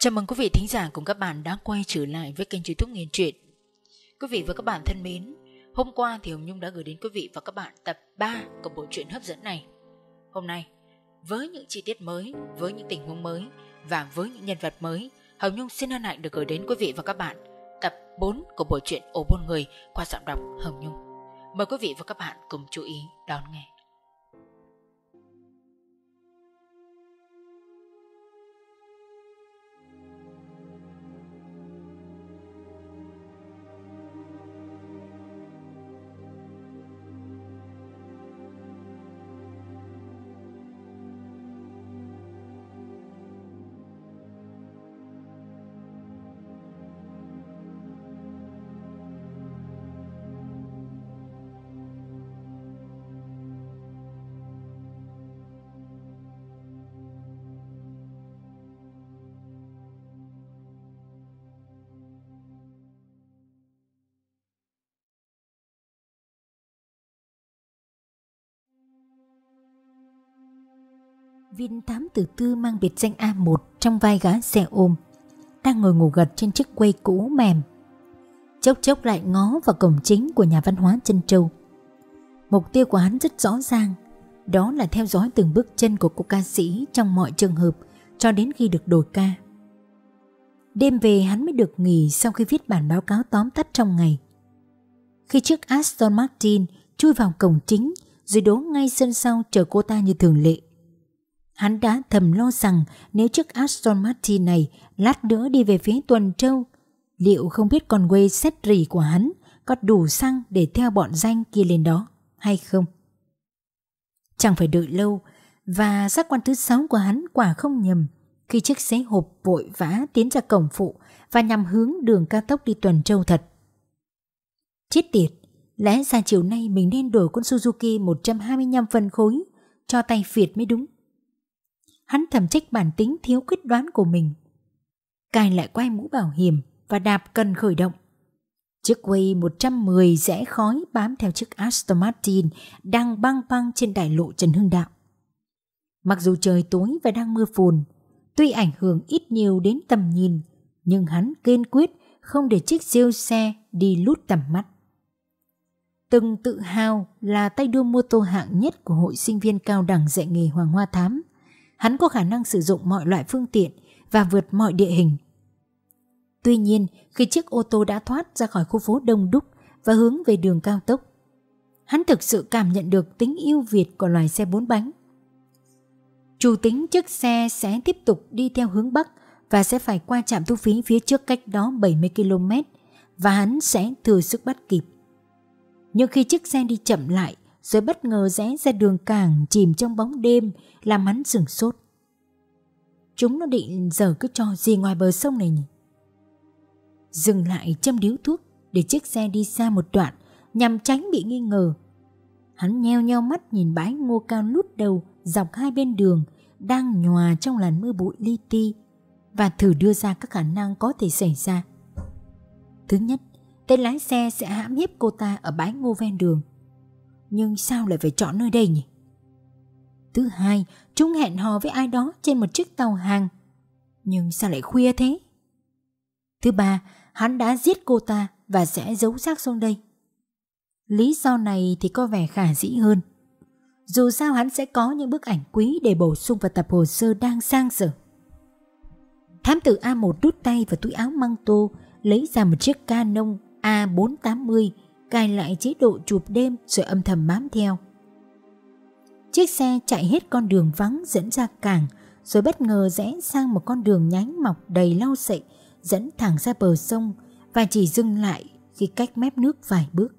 Chào mừng quý vị thính giả cùng các bạn đã quay trở lại với kênh YouTube Nghe Truyện. Quý vị và các bạn thân mến, hôm qua thì Hồng Nhung đã gửi đến quý vị và các bạn tập 3 của bộ truyện hấp dẫn này. Hôm nay, với những chi tiết mới, với những tình huống mới và với những nhân vật mới, Hồng Nhung xin hân hạnh được gửi đến quý vị và các bạn tập 4 của bộ truyện Ổ Buôn Người qua giọng đọc Hồng Nhung. Mời quý vị và các bạn cùng chú ý đón nghe. Viên thám tử Tư mang biệt danh A1 trong vai gã xe ôm, đang ngồi ngủ gật trên chiếc quầy cũ mềm. Chốc chốc lại ngó vào cổng chính của nhà văn hóa Trân Châu. Mục tiêu của hắn rất rõ ràng, đó là theo dõi từng bước chân của cô ca sĩ trong mọi trường hợp cho đến khi được đổi ca. Đêm về hắn mới được nghỉ sau khi viết bản báo cáo tóm tắt trong ngày. Khi chiếc Aston Martin chui vào cổng chính rồi đỗ ngay sân sau chờ cô ta như thường lệ, hắn đã thầm lo rằng nếu chiếc Aston Martin này lát nữa đi về phía Tuần Châu, liệu không biết con quê xét rỉ của hắn có đủ xăng để theo bọn danh kia lên đó hay không. Chẳng phải đợi lâu, và giác quan thứ 6 của hắn quả không nhầm khi chiếc xe hộp vội vã tiến ra cổng phụ và nhằm hướng đường cao tốc đi Tuần Châu thật. Chết tiệt, lẽ ra chiều nay mình nên đổi con Suzuki 125 phân khối cho tay Việt mới đúng. Hắn thầm trách bản tính thiếu quyết đoán của mình. Cài lại quai mũ bảo hiểm và đạp cần khởi động. Chiếc Way 110 rẽ khói bám theo chiếc Aston Martin đang băng băng trên đại lộ Trần Hưng Đạo. Mặc dù trời tối và đang mưa phùn, tuy ảnh hưởng ít nhiều đến tầm nhìn, nhưng hắn kiên quyết không để chiếc siêu xe đi lút tầm mắt. Từng tự hào là tay đua mô tô hạng nhất của Hội Sinh viên Cao đẳng dạy nghề Hoàng Hoa Thám, hắn có khả năng sử dụng mọi loại phương tiện và vượt mọi địa hình. Tuy nhiên, khi chiếc ô tô đã thoát ra khỏi khu phố đông đúc và hướng về đường cao tốc, hắn thực sự cảm nhận được tính ưu việt của loài xe 4 bánh. Chủ tính chiếc xe sẽ tiếp tục đi theo hướng Bắc và sẽ phải qua trạm thu phí phía trước cách đó 70 km và hắn sẽ thừa sức bắt kịp. Nhưng khi chiếc xe đi chậm lại rồi bất ngờ rẽ ra đường cảng chìm trong bóng đêm, làm hắn sửng sốt. Chúng nó định giở cái trò gì ngoài bờ sông này nhỉ? Dừng lại châm điếu thuốc để chiếc xe đi xa một đoạn nhằm tránh bị nghi ngờ. Hắn nheo nheo mắt nhìn bãi ngô cao lút đầu dọc hai bên đường đang nhòa trong làn mưa bụi li ti và thử đưa ra các khả năng có thể xảy ra. Thứ nhất, tên lái xe sẽ hãm hiếp cô ta ở bãi ngô ven đường. Nhưng sao lại phải chọn nơi đây nhỉ? Thứ hai, chúng hẹn hò với ai đó trên một chiếc tàu hàng. Nhưng sao lại khuya thế? Thứ ba, hắn đã giết cô ta và sẽ giấu xác xuống đây. Lý do này thì có vẻ khả dĩ hơn. Dù sao hắn sẽ có những bức ảnh quý để bổ sung vào tập hồ sơ đang sang dở. Thám tử A1 đút tay vào túi áo măng tô, lấy ra một chiếc Canon A480, cài lại chế độ chụp đêm rồi âm thầm bám theo. Chiếc xe chạy hết con đường vắng dẫn ra cảng, rồi bất ngờ rẽ sang một con đường nhánh mọc đầy lau sậy dẫn thẳng ra bờ sông và chỉ dừng lại khi cách mép nước vài bước.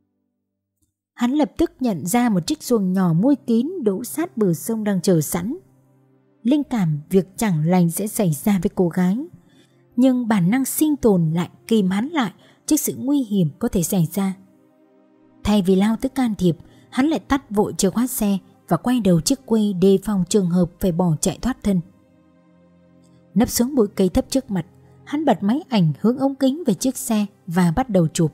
Hắn lập tức nhận ra một chiếc xuồng nhỏ mui kín đỗ sát bờ sông đang chờ sẵn. Linh cảm việc chẳng lành sẽ xảy ra với cô gái, nhưng bản năng sinh tồn lại kìm hắn lại trước sự nguy hiểm có thể xảy ra. Thay vì lao tới can thiệp, hắn lại tắt vội chìa khóa xe và quay đầu chiếc quay đề phòng trường hợp phải bỏ chạy thoát thân. Nấp xuống bụi cây thấp trước mặt, hắn bật máy ảnh hướng ống kính về chiếc xe và bắt đầu chụp.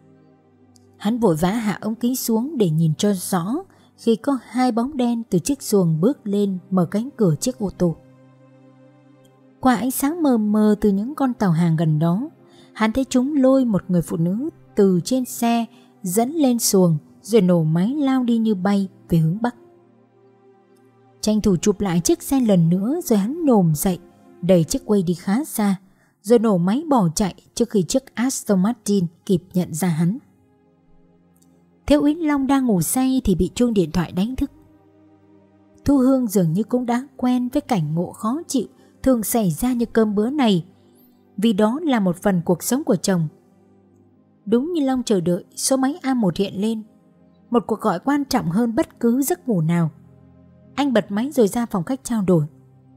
Hắn vội vã hạ ống kính xuống để nhìn cho rõ khi có hai bóng đen từ chiếc xuồng bước lên mở cánh cửa chiếc ô tô. Qua ánh sáng mờ mờ từ những con tàu hàng gần đó, hắn thấy chúng lôi một người phụ nữ từ trên xe dẫn lên xuồng rồi nổ máy lao đi như bay về hướng Bắc. Tranh thủ chụp lại chiếc xe lần nữa rồi hắn nhổm dậy, đẩy chiếc quay đi khá xa, rồi nổ máy bỏ chạy trước khi chiếc Aston Martin kịp nhận ra hắn. Thiếu úy Long đang ngủ say thì bị chuông điện thoại đánh thức. Thu Hương dường như cũng đã quen với cảnh ngộ khó chịu thường xảy ra như cơm bữa này, vì đó là một phần cuộc sống của chồng. Đúng như Long chờ đợi, số máy A1 hiện lên, một cuộc gọi quan trọng hơn bất cứ giấc ngủ nào. Anh bật máy rồi ra phòng khách trao đổi.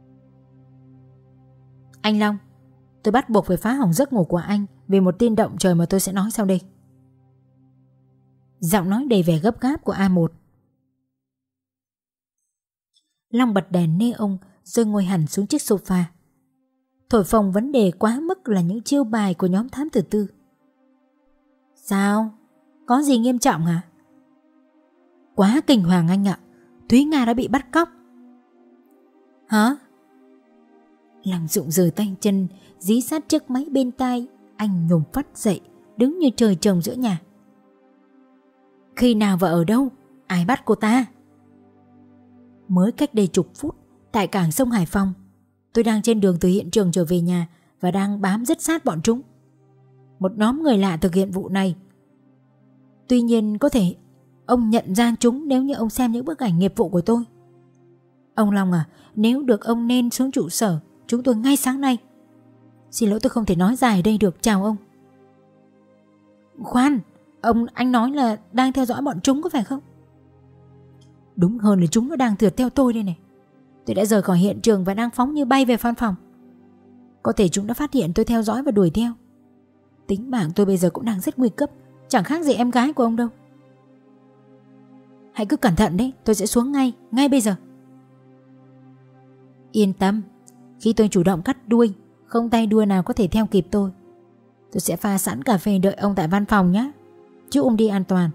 Anh Long, tôi bắt buộc phải phá hỏng giấc ngủ của anh vì một tin động trời mà tôi sẽ nói sau đây. Giọng nói đầy vẻ gấp gáp của A1. Long bật đèn neon rồi ngồi hẳn xuống chiếc sofa. Thổi phồng vấn đề quá mức là những chiêu bài của nhóm thám tử tư. Sao? Có gì nghiêm trọng hả? Quá kinh hoàng anh ạ. Thúy Nga đã bị bắt cóc. Hả? Long rụng rời tay chân, dí sát chiếc máy bên tai. Anh nhổm phát dậy, đứng như trời trồng giữa nhà. Khi nào và ở đâu? Ai bắt cô ta? Mới cách đây chục phút, tại cảng sông Hải Phòng, tôi đang trên đường từ hiện trường trở về nhà và đang bám rất sát bọn chúng. Một nhóm người lạ thực hiện vụ này. Tuy nhiên có thể ông nhận ra chúng nếu như ông xem những bức ảnh nghiệp vụ của tôi. Ông Long à, nếu được ông nên xuống trụ sở chúng tôi ngay sáng nay. Xin lỗi tôi không thể nói dài ở đây được, chào ông. Khoan, anh nói là đang theo dõi bọn chúng có phải không? Đúng hơn là chúng nó đang rượt theo tôi đây này. Tôi đã rời khỏi hiện trường và đang phóng như bay về văn phòng. Có thể chúng đã phát hiện tôi theo dõi và đuổi theo. Tính mạng tôi bây giờ cũng đang rất nguy cấp, chẳng khác gì em gái của ông đâu. Hãy cứ cẩn thận đấy, tôi sẽ xuống ngay bây giờ. Yên tâm, khi tôi chủ động cắt đuôi, không tay đuôi nào có thể theo kịp tôi. Tôi sẽ pha sẵn cà phê đợi ông tại văn phòng nhé. Chúc ông đi an toàn.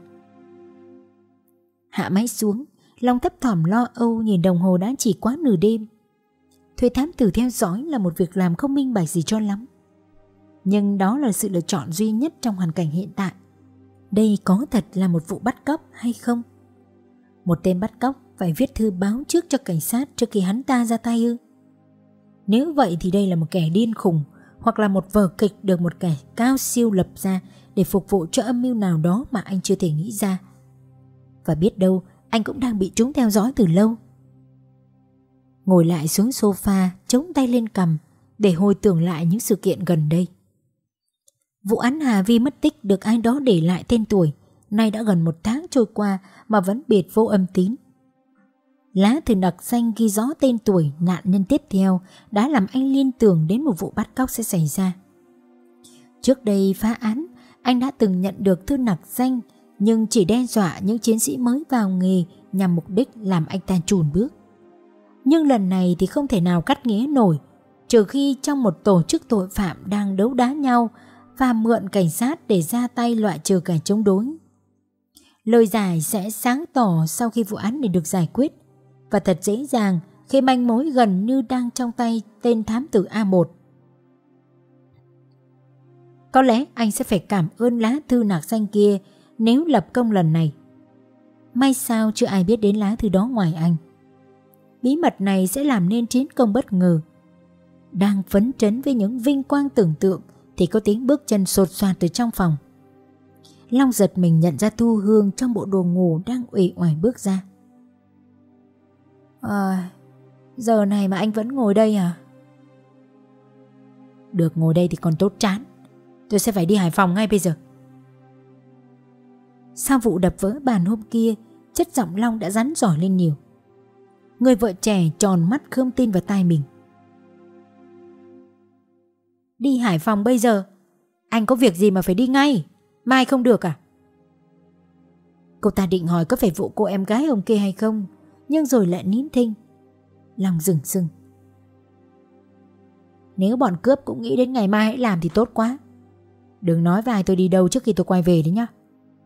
Hạ máy xuống, Long thấp thỏm lo âu nhìn đồng hồ đã chỉ quá nửa đêm. Thuê thám tử theo dõi là một việc làm không minh bạch gì cho lắm, nhưng đó là sự lựa chọn duy nhất trong hoàn cảnh hiện tại. Đây có thật là một vụ bắt cóc hay không? Một tên bắt cóc phải viết thư báo trước cho cảnh sát trước khi hắn ta ra tay ư? Nếu vậy thì đây là một kẻ điên khùng, hoặc là một vở kịch được một kẻ cao siêu lập ra để phục vụ cho âm mưu nào đó mà anh chưa thể nghĩ ra. Và biết đâu anh cũng đang bị chúng theo dõi từ lâu. Ngồi lại xuống sofa, chống tay lên cằm để hồi tưởng lại những sự kiện gần đây. Vụ án Hà Vi mất tích được ai đó để lại tên tuổi, nay đã gần 1 tháng trôi qua mà vẫn biệt vô âm tín. Lá thư đặc danh ghi rõ tên tuổi nạn nhân tiếp theo đã làm anh liên tưởng đến một vụ bắt cóc sẽ xảy ra. Trước đây phá án, anh đã từng nhận được thư nặc danh, nhưng chỉ đe dọa những chiến sĩ mới vào nghề nhằm mục đích làm anh ta chùn bước. Nhưng lần này thì không thể nào cắt nghĩa nổi, trừ khi trong một tổ chức tội phạm đang đấu đá nhau và mượn cảnh sát để ra tay loại trừ kẻ chống đối. Lời giải sẽ sáng tỏ sau khi vụ án này được giải quyết, và thật dễ dàng khi manh mối gần như đang trong tay tên thám tử A1. Có lẽ anh sẽ phải cảm ơn lá thư nặc danh kia nếu lập công lần này. May sao chưa ai biết đến lá thư đó ngoài anh. Bí mật này sẽ làm nên chiến công bất ngờ. Đang phấn chấn với những vinh quang tưởng tượng thì có tiếng bước chân sột soạt từ trong phòng. Long giật mình nhận ra Thu Hương trong bộ đồ ngủ đang uể oải bước ra. Giờ này mà anh vẫn ngồi đây à? Được ngồi đây thì còn tốt chán. Tôi sẽ phải đi Hải Phòng ngay bây giờ. Sau vụ đập vỡ bàn hôm kia, chất giọng Long đã rắn giỏi lên nhiều. Người vợ trẻ tròn mắt không tin vào tai mình. Đi Hải Phòng bây giờ? Anh có việc gì mà phải đi ngay? Mai không được à? Cô ta định hỏi có phải vụ cô em gái ông kia hay không, nhưng rồi lại nín thinh. Long rừng rừng. Nếu bọn cướp cũng nghĩ đến ngày mai hãy làm thì tốt quá. Đừng nói với ai tôi đi đâu trước khi tôi quay về đấy nhá.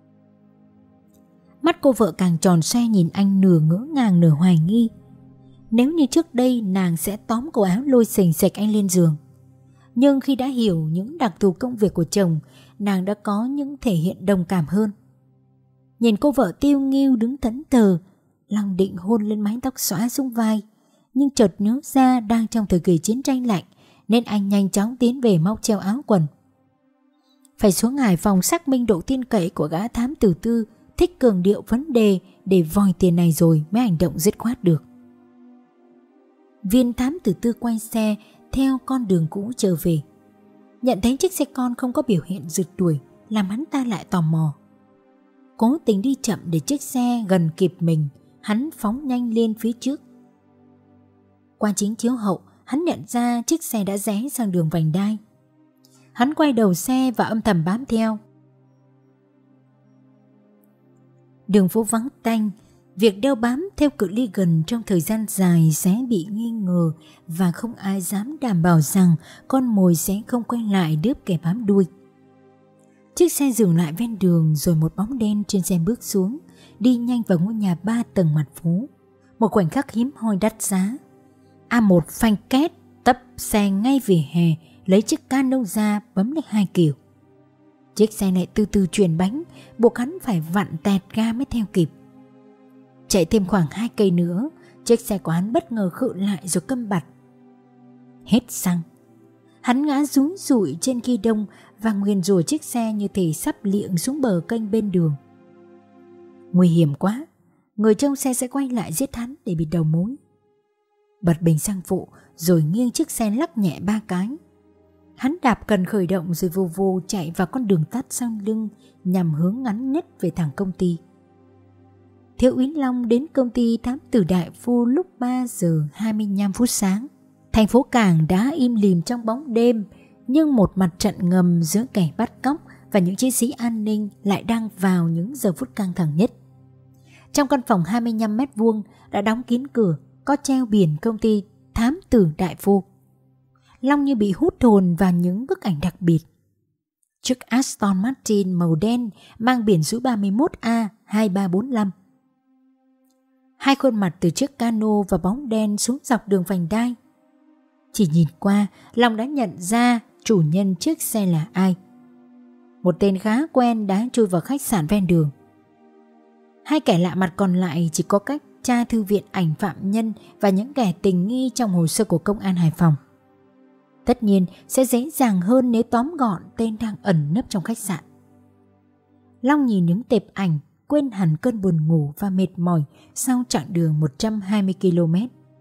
Mắt cô vợ càng tròn xoe nhìn anh nửa ngỡ ngàng nửa hoài nghi. Nếu như trước đây nàng sẽ tóm cổ áo lôi xềnh xệch anh lên giường, nhưng khi đã hiểu những đặc thù công việc của chồng, nàng đã có những thể hiện đồng cảm hơn. Nhìn cô vợ tiêu nghỉu đứng thẫn thờ, Long định hôn lên mái tóc xõa xuống vai, nhưng chợt nhớ ra đang trong thời kỳ chiến tranh lạnh, nên anh nhanh chóng tiến về móc treo áo quần. Phải xuống Hải Phòng xác minh độ tin cậy của gã thám tử Tư thích cường điệu vấn đề để vòi tiền này rồi mới hành động dứt khoát được. Viên thám tử Tư quay xe theo con đường cũ trở về. Nhận thấy chiếc xe con không có biểu hiện rượt đuổi, làm hắn ta lại tò mò. Cố tình đi chậm để chiếc xe gần kịp mình, hắn phóng nhanh lên phía trước. Qua chính chiếu hậu, hắn nhận ra chiếc xe đã rẽ sang đường vành đai. Hắn quay đầu xe và âm thầm bám theo. Đường phố vắng tanh, việc đeo bám theo cự ly gần trong thời gian dài sẽ bị nghi ngờ và không ai dám đảm bảo rằng con mồi sẽ không quay lại đớp kẻ bám đuôi. Chiếc xe dừng lại ven đường rồi một bóng đen trên xe bước xuống, đi nhanh vào ngôi nhà 3 tầng mặt phố. Một khoảnh khắc hiếm hoi đắt giá. A1 phanh két, tấp xe ngay vỉa hè, lấy chiếc cano ra bấm lên 2 kiểu. Chiếc xe lại từ từ chuyển bánh, buộc hắn phải vặn tẹt ga mới theo kịp. Chạy thêm khoảng 2 cây nữa, chiếc xe của hắn bất ngờ khựng lại rồi câm bặt. Hết xăng. Hắn ngã rúi rụi trên ghi đông và nguyền rủa chiếc xe như thể sắp liệng xuống bờ kênh bên đường. Nguy hiểm quá, người trong xe sẽ quay lại giết hắn để bịt đầu mối. Bật bình xăng phụ rồi nghiêng chiếc xe lắc nhẹ 3 cái. Hắn đạp cần khởi động rồi vù vù chạy vào con đường tắt sau lưng nhằm hướng ngắn nhất về thẳng công ty. Thiếu úy Long đến công ty thám tử Đại Phu lúc 3 giờ 25 phút sáng. Thành phố Cảng đã im lìm trong bóng đêm, nhưng một mặt trận ngầm giữa kẻ bắt cóc và những chiến sĩ an ninh lại đang vào những giờ phút căng thẳng nhất. Trong căn phòng 25 mét vuông đã đóng kín cửa, có treo biển công ty thám tử Đại Phu. Long như bị hút hồn vào những bức ảnh đặc biệt. Chiếc Aston Martin màu đen mang biển số 31A2345. Hai khuôn mặt từ chiếc cano và bóng đen xuống dọc đường vành đai. Chỉ nhìn qua, Long đã nhận ra chủ nhân chiếc xe là ai. Một tên khá quen đã chui vào khách sạn ven đường. Hai kẻ lạ mặt còn lại chỉ có cách tra thư viện ảnh phạm nhân và những kẻ tình nghi trong hồ sơ của công an Hải Phòng. Tất nhiên sẽ dễ dàng hơn nếu tóm gọn tên đang ẩn nấp trong khách sạn. Long nhìn những tệp ảnh, quên hẳn cơn buồn ngủ và mệt mỏi sau chặng đường 120 km.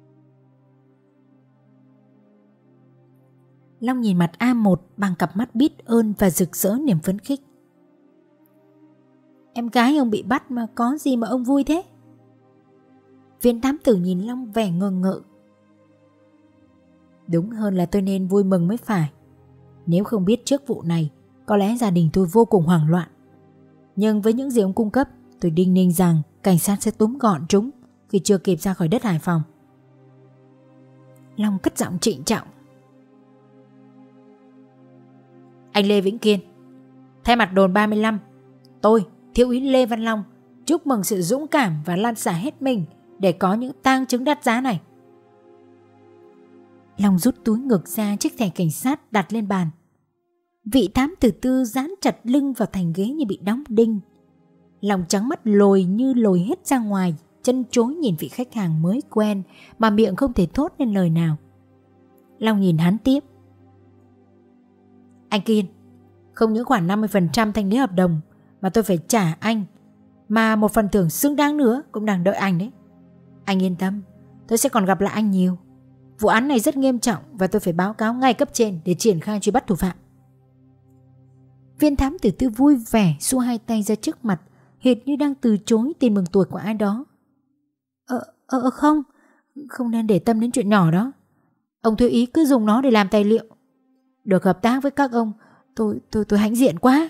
Long nhìn mặt A1 bằng cặp mắt biết ơn và rực rỡ niềm phấn khích. Em gái ông bị bắt mà có gì mà ông vui thế? Viên thám tử nhìn Long vẻ ngờ ngợ. Đúng hơn là tôi nên vui mừng mới phải. Nếu không biết trước vụ này, có lẽ gia đình tôi vô cùng hoảng loạn. Nhưng với những gì ông cung cấp, tôi đinh ninh rằng cảnh sát sẽ túm gọn chúng khi chưa kịp ra khỏi đất Hải Phòng. Long cất giọng trịnh trọng. Anh Lê Vĩnh Kiên, thay mặt đồn 35, tôi, thiếu úy Lê Văn Long, chúc mừng sự dũng cảm và lan xả hết mình để có những tang chứng đắt giá này. Long rút túi ngực ra chiếc thẻ cảnh sát đặt lên bàn. Vị thám tử Tư dán chặt lưng vào thành ghế như bị đóng đinh. Lòng trắng mắt lồi như lồi hết ra ngoài, chân chối nhìn vị khách hàng mới quen mà miệng không thể thốt nên lời nào. Long nhìn hắn tiếp. Anh Kiên, không những khoản 50% thanh lý hợp đồng mà tôi phải trả anh, mà một phần thưởng xứng đáng nữa cũng đang đợi anh đấy. Anh yên tâm, tôi sẽ còn gặp lại anh nhiều. Vụ án này rất nghiêm trọng và tôi phải báo cáo ngay cấp trên để triển khai truy bắt thủ phạm. Viên thám tử Tư vui vẻ xua hai tay ra trước mặt, hệt như đang từ chối tiền mừng tuổi của ai đó. Không nên để tâm đến chuyện nhỏ đó. Ông thiếu ý cứ dùng nó để làm tài liệu. Được hợp tác với các ông, tôi hãnh diện quá.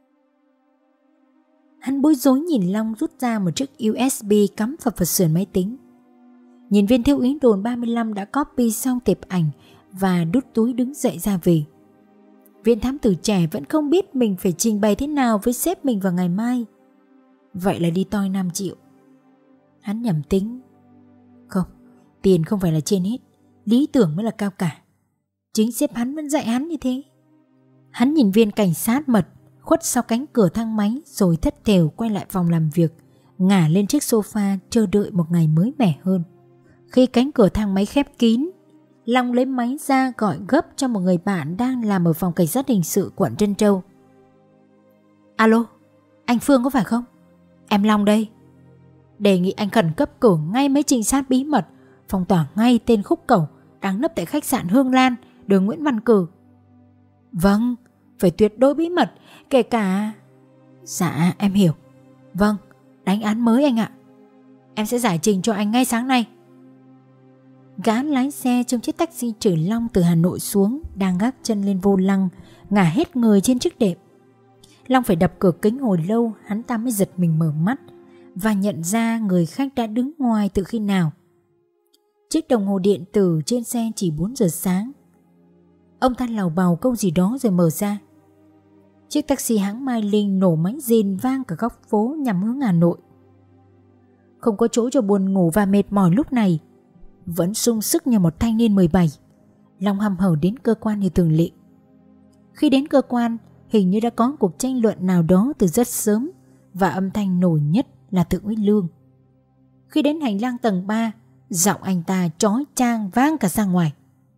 Hắn bối rối nhìn Long rút ra một chiếc USB cắm vào vật sườn máy tính. Nhìn viên thiếu úy đồn 35 đã copy xong tệp ảnh và đút túi đứng dậy ra về. Viên thám tử trẻ vẫn không biết mình phải trình bày thế nào với sếp mình vào ngày mai. Vậy là đi toi 5 triệu. Hắn nhẩm tính. Không, Tiền không phải là trên hết, lý tưởng mới là cao cả. Chính sếp hắn vẫn dạy hắn như thế. Hắn nhìn viên cảnh sát mật khuất sau cánh cửa thang máy rồi thất thểu quay lại phòng làm việc, ngả lên chiếc sofa chờ đợi một ngày mới mẻ hơn. Khi cánh cửa thang máy khép kín, Long lấy máy ra gọi gấp cho một người bạn đang làm ở phòng cảnh sát hình sự quận Trân Châu. Alo, anh Phương có phải không? Em Long đây. Đề nghị anh khẩn cấp cử ngay mấy trinh sát bí mật phong tỏa ngay tên khúc cẩu đang nấp tại khách sạn Hương Lan, đường Nguyễn Văn Cử. Vâng, phải tuyệt đối bí mật, kể cả... Dạ, em hiểu. Vâng, đánh án mới anh ạ. Em sẽ giải trình cho anh ngay sáng nay. Gã lái xe trong chiếc taxi chở Long từ Hà Nội xuống đang gác chân lên vô lăng, ngả hết người trên chiếc đệm. Long phải đập cửa kính hồi lâu hắn ta mới giật mình mở mắt và nhận ra người khách đã đứng ngoài từ khi nào. Chiếc đồng hồ điện tử trên xe chỉ 4 giờ sáng. Ông ta lầu bầu câu gì đó rồi mở ra. Chiếc taxi hãng Mai Linh nổ máy rền vang cả góc phố nhằm hướng Hà Nội. Không có chỗ cho buồn ngủ và mệt mỏi lúc này, vẫn sung sức như một thanh niên 17, Long hăm hở đến cơ quan như thường lệ. Khi đến cơ quan, hình như đã có cuộc tranh luận nào đó từ rất sớm và âm thanh nổi nhất là Thượng úy Lương. Khi đến hành lang tầng 3, giọng anh ta chói chang vang cả ra ngoài.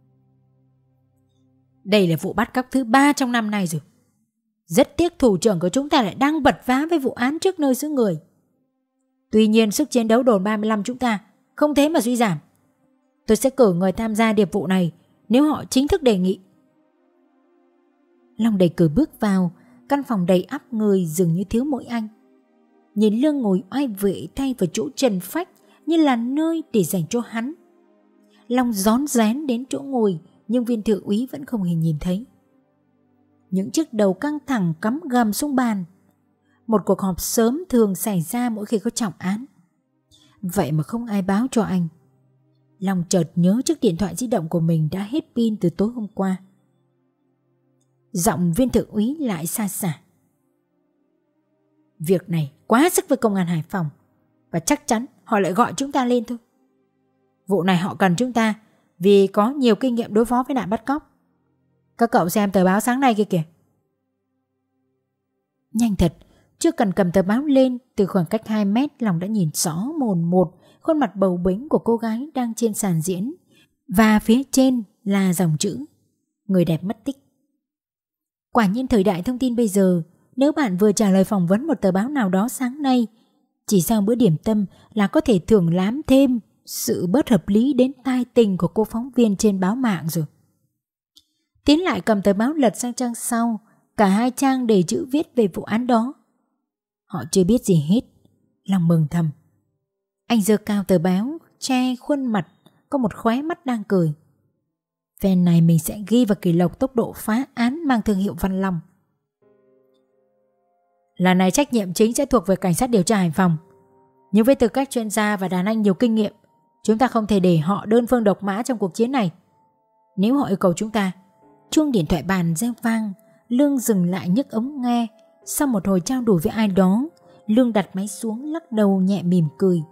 Đây là vụ bắt cóc thứ 3 trong năm nay rồi. Rất tiếc thủ trưởng của chúng ta lại đang bật vá với vụ án trước nơi xứ người. Tuy nhiên sức chiến đấu đồn 35 chúng ta không thế mà suy giảm. Tôi sẽ cử người tham gia điệp vụ này nếu họ chính thức đề nghị. Long đẩy cửa bước vào, căn phòng đầy ắp người dường như thiếu mỗi anh. Nhìn Lương ngồi oai vệ thay vào chỗ trần phách như là nơi để dành cho hắn. Long rón rén đến chỗ ngồi nhưng viên thượng úy vẫn không hề nhìn thấy. Những chiếc đầu căng thẳng cắm gầm xuống bàn. Một cuộc họp sớm thường xảy ra mỗi khi có trọng án. Vậy mà không ai báo cho anh. Long chợt nhớ chiếc điện thoại di động của mình đã hết pin từ tối hôm qua. Giọng viên thượng úy lại xa xả. Việc này quá sức với công an Hải Phòng và chắc chắn họ lại gọi chúng ta lên thôi. Vụ này họ cần chúng ta vì có nhiều kinh nghiệm đối phó với nạn bắt cóc. Các cậu xem tờ báo sáng nay kia kìa. Nhanh thật, chưa cần cầm tờ báo lên, từ khoảng cách 2 mét Long đã nhìn rõ mồn một khuôn mặt bầu bĩnh của cô gái đang trên sàn diễn, và phía trên là dòng chữ người đẹp mất tích. Quả nhiên thời đại thông tin bây giờ, nếu bạn vừa trả lời phỏng vấn một tờ báo nào đó sáng nay, chỉ sau bữa điểm tâm là có thể thưởng lám thêm sự bất hợp lý đến tai tình của cô phóng viên trên báo mạng rồi. Tiến lại cầm tờ báo lật sang trang sau, cả 2 trang đầy chữ viết về vụ án đó. Họ chưa biết gì hết. Long mừng thầm. Anh giơ cao tờ báo, che khuôn mặt, có một khóe mắt đang cười. Phen này mình sẽ ghi vào kỷ lục tốc độ phá án mang thương hiệu Văn Long. Lần này trách nhiệm chính sẽ thuộc về cảnh sát điều tra Hải Phòng. Nhưng với tư cách chuyên gia và đàn anh nhiều kinh nghiệm, chúng ta không thể để họ đơn phương độc mã trong cuộc chiến này. Nếu họ yêu cầu chúng ta. Chuông điện thoại bàn reo vang. Lương dừng lại nhấc ống nghe. Sau một hồi trao đổi với ai đó, Lương đặt máy xuống lắc đầu nhẹ mỉm cười.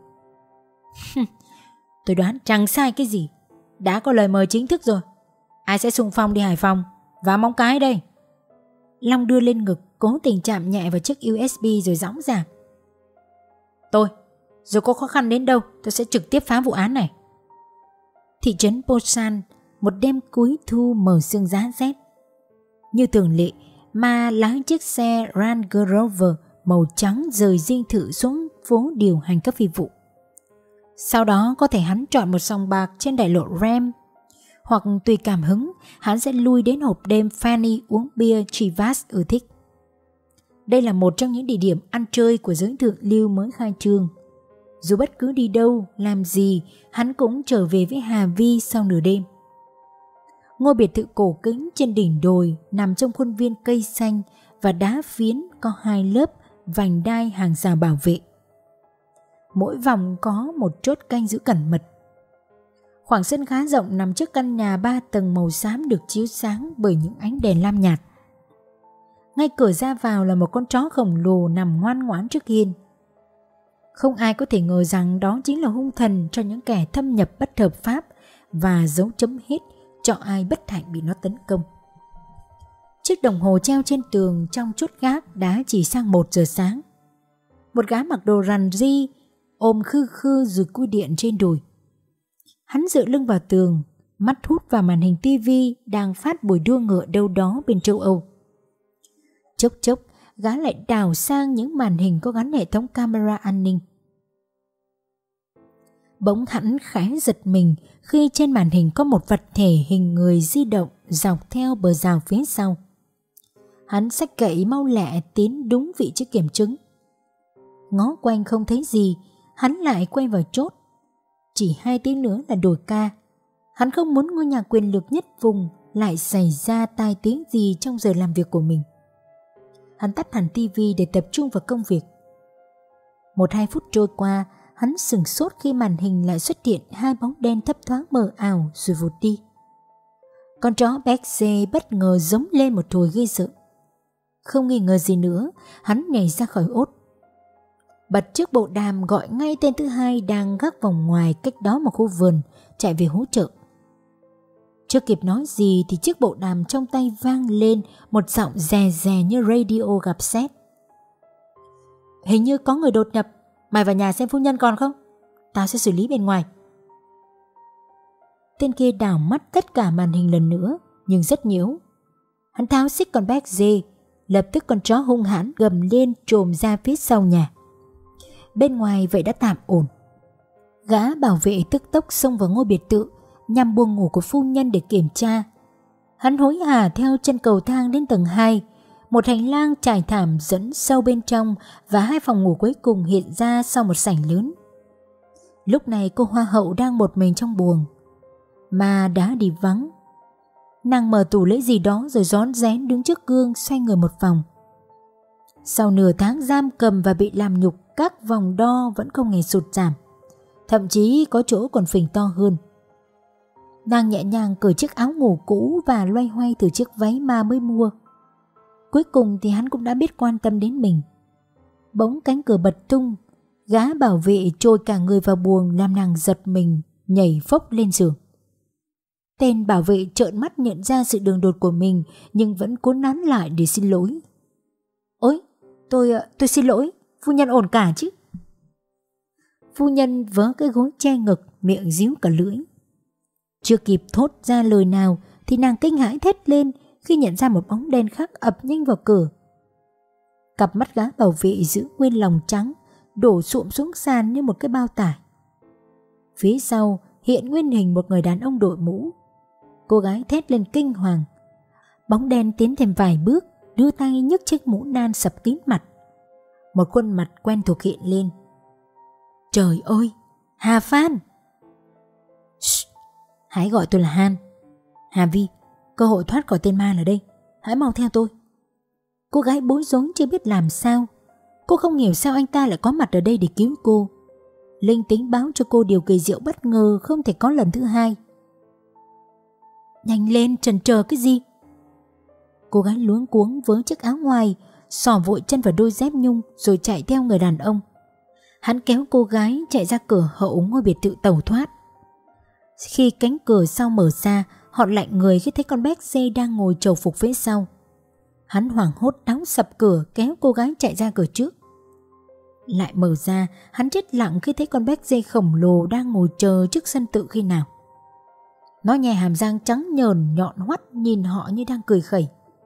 Tôi đoán chẳng sai cái gì. Đã có lời mời chính thức rồi. Ai sẽ xung phong đi Hải Phòng và Móng Cái đây? Long đưa lên ngực, cố tình chạm nhẹ vào chiếc USB rồi dõng dạc. Tôi, dù có khó khăn đến đâu, tôi sẽ trực tiếp phá vụ án này. Thị trấn Posan, một đêm cuối thu mờ sương giá rét. Như thường lệ, Ma lái chiếc xe Range Rover màu trắng rời dinh thự xuống phố điều hành các phi vụ. Sau đó có thể hắn chọn một sòng bạc trên đại lộ Ram, hoặc tùy cảm hứng hắn sẽ lui đến hộp đêm Fanny uống bia Chivas ưa thích. Đây là một trong những địa điểm ăn chơi của giới thượng lưu mới khai trương. Dù bất cứ đi đâu, làm gì, hắn cũng trở về với Hà Vi sau nửa đêm. Ngôi biệt thự cổ kính trên đỉnh đồi nằm trong khuôn viên cây xanh và đá phiến có 2 lớp vành đai hàng rào bảo vệ. Mỗi vòng có một chốt canh giữ cẩn mật. Khoảng sân khá rộng nằm trước căn nhà 3 tầng màu xám được chiếu sáng bởi những ánh đèn lam nhạt. Ngay cửa ra vào là một con chó khổng lồ nằm ngoan ngoãn trước hiên. Không ai có thể ngờ rằng đó chính là hung thần cho những kẻ thâm nhập bất hợp pháp và dấu chấm hết cho ai bất hạnh bị nó tấn công. Chiếc đồng hồ treo trên tường trong chốt gác đã chỉ sang 1 giờ sáng. Một gã mặc đồ rằn ri ôm khư khư rồi cui điện trên đùi. Hắn dựa lưng vào tường, mắt hút vào màn hình tivi đang phát buổi đua ngựa đâu đó bên châu Âu. Chốc chốc gã lại đảo sang những màn hình có gắn hệ thống camera an ninh. Bỗng hắn khá giật mình khi trên màn hình có một vật thể hình người di động dọc theo bờ rào phía sau. Hắn xách gậy mau lẹ tiến đúng vị trí kiểm chứng. Ngó quanh không thấy gì, hắn lại quay vào chốt. Chỉ 2 tiếng nữa là đổi ca. Hắn không muốn ngôi nhà quyền lực nhất vùng lại xảy ra tai tiếng gì trong giờ làm việc của mình. Hắn tắt hẳn tivi để tập trung vào công việc. 1-2 phút trôi qua, hắn sửng sốt khi màn hình lại xuất hiện 2 bóng đen thấp thoáng mờ ảo rồi vụt đi. Con chó Bexe bất ngờ giống lên một hồi ghê sợ. Không nghi ngờ gì nữa, hắn nhảy ra khỏi ốt. Bật chiếc bộ đàm gọi ngay tên thứ hai đang gác vòng ngoài cách đó một khu vườn, chạy về hỗ trợ. Chưa kịp nói gì thì chiếc bộ đàm trong tay vang lên một giọng rè rè như radio gặp sét. Hình như có người đột nhập, mày vào nhà xem phu nhân còn không? Tao sẽ xử lý bên ngoài. Tên kia đảo mắt tất cả màn hình lần nữa, nhưng rất nhiễu. Hắn tháo xích con bé dê, lập tức con chó hung hãn gầm lên trồm ra phía sau nhà. Bên ngoài vậy đã tạm ổn. Gã bảo vệ tức tốc xông vào ngôi biệt thự nhằm buồng ngủ của phu nhân để kiểm tra. Hắn hối hả theo chân cầu thang đến tầng 2, một hành lang trải thảm dẫn sâu bên trong và 2 phòng ngủ cuối cùng hiện ra sau một sảnh lớn. Lúc này cô hoa hậu đang một mình trong buồng, mà đã đi vắng. Nàng mở tủ lấy gì đó rồi rón rén đứng trước gương xoay người một vòng. Sau nửa tháng giam cầm và bị làm nhục, các vòng đo vẫn không hề sụt giảm, thậm chí có chỗ còn phình to hơn. Nàng nhẹ nhàng cởi chiếc áo ngủ cũ và loay hoay từ chiếc váy ma mới mua. Cuối cùng thì hắn cũng đã biết quan tâm đến mình. Bỗng cánh cửa bật tung, gã bảo vệ trôi cả người vào buồng làm nàng giật mình, nhảy phốc lên giường. Tên bảo vệ trợn mắt nhận ra sự đường đột của mình nhưng vẫn cố nán lại để xin lỗi. Ôi, tôi xin lỗi, phu nhân ổn cả chứ? Phu nhân vớ cái gối che ngực, miệng díu cả lưỡi. Chưa kịp thốt ra lời nào thì nàng kinh hãi thét lên khi nhận ra một bóng đen khác ập nhanh vào cửa. Cặp mắt gã bảo vệ giữ nguyên lòng trắng, đổ sụm xuống sàn như một cái bao tải. Phía sau hiện nguyên hình một người đàn ông đội mũ. Cô gái thét lên kinh hoàng. Bóng đen tiến thêm vài bước, đưa tay nhấc chiếc mũ nan sập kín mặt. Một khuôn mặt quen thuộc hiện lên. Trời ơi, Hà Phan! Shh, hãy gọi tôi là Han. Hà Vi, cơ hội thoát khỏi tên ma là đây, hãy mau theo tôi. Cô gái bối rối chưa biết làm sao. Cô không hiểu sao anh ta lại có mặt ở đây để cứu cô. Linh tính báo cho cô điều kỳ diệu bất ngờ không thể có lần thứ hai. Nhanh lên, chần chờ cái gì? Cô gái luống cuống với chiếc áo ngoài, xỏ vội chân vào đôi dép nhung rồi chạy theo người đàn ông. Hắn kéo cô gái chạy ra cửa hậu ngôi biệt thự tẩu thoát. Khi cánh cửa sau mở ra, họ lạnh người khi thấy con bé dê đang ngồi chầu phục phía sau. Hắn hoảng hốt đóng sập cửa kéo cô gái chạy ra cửa trước. Lại mở ra, hắn chết lặng khi thấy con bé dê khổng lồ đang ngồi chờ trước sân tự khi nào. Nó nhè hàm răng trắng nhờn nhọn hoắt nhìn họ như đang cười khẩy.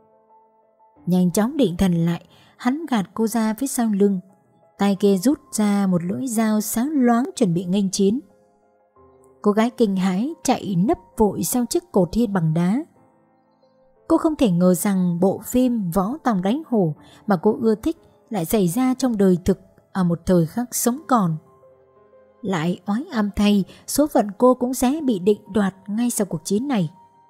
Nhanh chóng định thần lại, hắn gạt cô ra phía sau lưng. Tay kia rút ra một lưỡi dao sáng loáng chuẩn bị nghênh chiến. Cô gái kinh hãi chạy nấp vội sau chiếc cột hiên bằng đá. Cô không thể ngờ rằng bộ phim Võ Tòng Đánh Hổ mà cô ưa thích lại xảy ra trong đời thực ở một thời khắc sống còn. Lại oái âm thay, số phận cô cũng sẽ bị định đoạt ngay sau cuộc chiến này.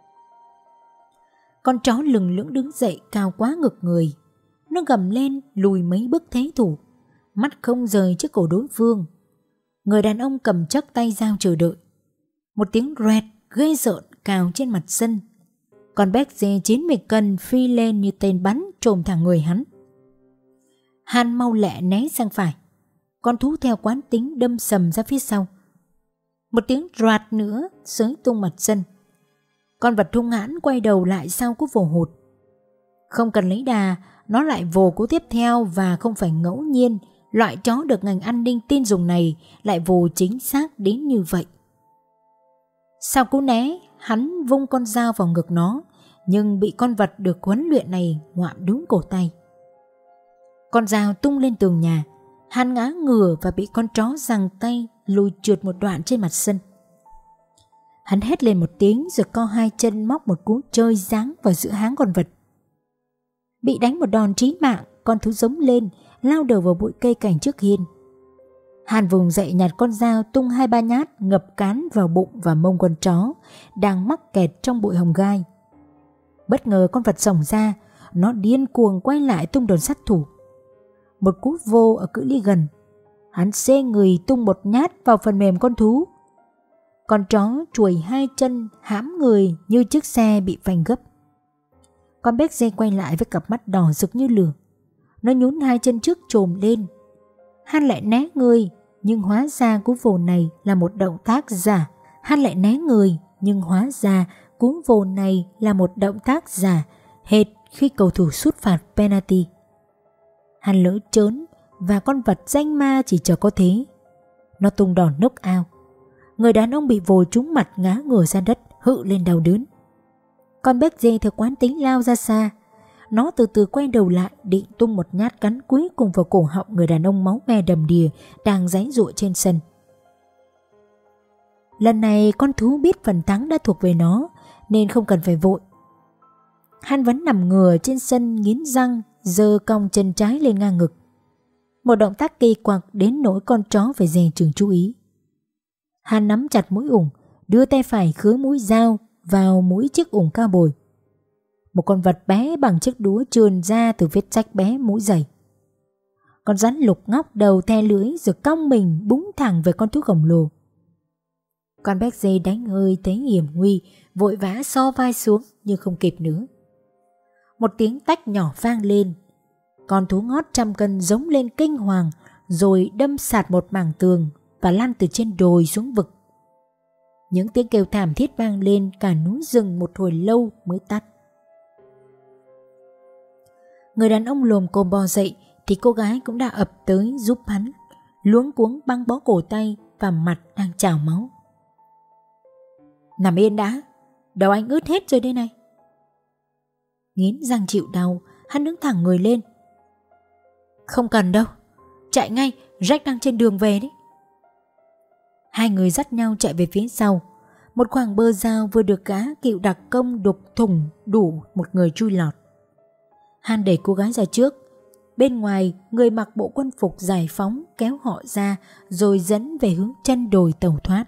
Con chó lừng lững đứng dậy cao quá ngực người. Nó gầm lên lùi mấy bước thế thủ, mắt không rời trước cổ đối phương. Người đàn ông cầm chắc tay dao chờ đợi. Một tiếng rẹt ghê rợn cào trên mặt sân. Con bé dê 90 cân phi lên như tên bắn trồm thẳng người hắn. Han mau lẹ né sang phải. con thú theo quán tính đâm sầm ra phía sau. Một tiếng roạt nữa xới tung mặt sân. Con vật hung hãn quay đầu lại sau cú vồ hụt. Không cần lấy đà, nó lại vồ cú tiếp theo, và không phải ngẫu nhiên loại chó được ngành an ninh tin dùng này lại vồ chính xác đến như vậy. Sau cú né, hắn vung con dao vào ngực nó, nhưng bị con vật được huấn luyện này ngoạm đúng cổ tay. Con dao tung lên tường nhà. Hắn ngã ngửa và bị con chó giằng tay lùi trượt một đoạn trên mặt sân. Hắn hét lên một tiếng rồi co hai chân móc một cú chơi giáng vào giữa háng con vật. Bị đánh một đòn chí mạng, con thú giống lên, lao đầu vào bụi cây cảnh trước hiên. Hắn vùng dậy nhặt con dao tung 2-3 nhát ngập cán vào bụng và mông con chó đang mắc kẹt trong bụi hồng gai. Bất ngờ con vật xổng ra, nó điên cuồng quay lại tung đòn sát thủ. Một cú vô ở cự ly gần, hắn xê người tung một nhát vào phần mềm con thú. Con chó chuồi hai chân hãm người như chiếc xe bị phanh gấp. Con béc dê quay lại với cặp mắt đỏ rực như lửa. Nó nhún hai chân trước chồm lên. Hắn lại né người, nhưng hóa ra cú vồ này là một động tác giả. Hệt khi cầu thủ sút phạt penalty. Hắn lỡ trớn và con vật danh ma chỉ chờ có thế. Nó tung đòn knock out. Người đàn ông bị vồ trúng mặt ngã ngửa ra đất, hự lên đau đớn. Con béc dê theo quán tính lao ra xa. Nó từ từ quay đầu lại định tung một nhát cắn cuối cùng vào cổ họng người đàn ông máu me đầm đìa đang giãy giụa trên sân. Lần này con thú biết phần thắng đã thuộc về nó nên không cần phải vội. Hắn vẫn nằm ngửa trên sân nghiến răng, giơ cong chân trái lên ngang ngực. Một động tác kỳ quặc đến nỗi con chó phải dè chừng chú ý. Hắn nắm chặt mũi ủng, đưa tay phải khứa mũi dao vào mũi chiếc ủng cao bồi. Một con vật bé bằng chiếc đũa trườn ra từ vết rách bé mũi giày. Con rắn lục ngóc đầu the lưỡi rồi cong mình búng thẳng về con thú khổng lồ. Con béc dê đánh hơi thấy hiểm nguy, vội vã so vai xuống nhưng không kịp nữa. Một tiếng tách nhỏ vang lên. Con thú ngót 100 cân giống lên kinh hoàng rồi đâm sạt một mảng tường và lăn từ trên đồi xuống vực. Những tiếng kêu thảm thiết vang lên cả núi rừng một hồi lâu mới tắt. Người đàn ông lồm cồm bò dậy thì cô gái cũng đã ập tới giúp hắn, luống cuống băng bó cổ tay và mặt đang trào máu. Nằm yên đã, đầu anh ướt hết rồi đây này. Nghiến răng chịu đau, hắn đứng thẳng người lên. Không cần đâu, chạy ngay, Jack đang trên đường về đấy. Hai người dắt nhau chạy về phía sau. Một khoảng bờ rào vừa được gã cựu đặc công đục thủng đủ một người chui lọt. Han đẩy cô gái ra trước. Bên ngoài, người mặc bộ quân phục giải phóng kéo họ ra rồi dẫn về hướng chân đồi tẩu thoát.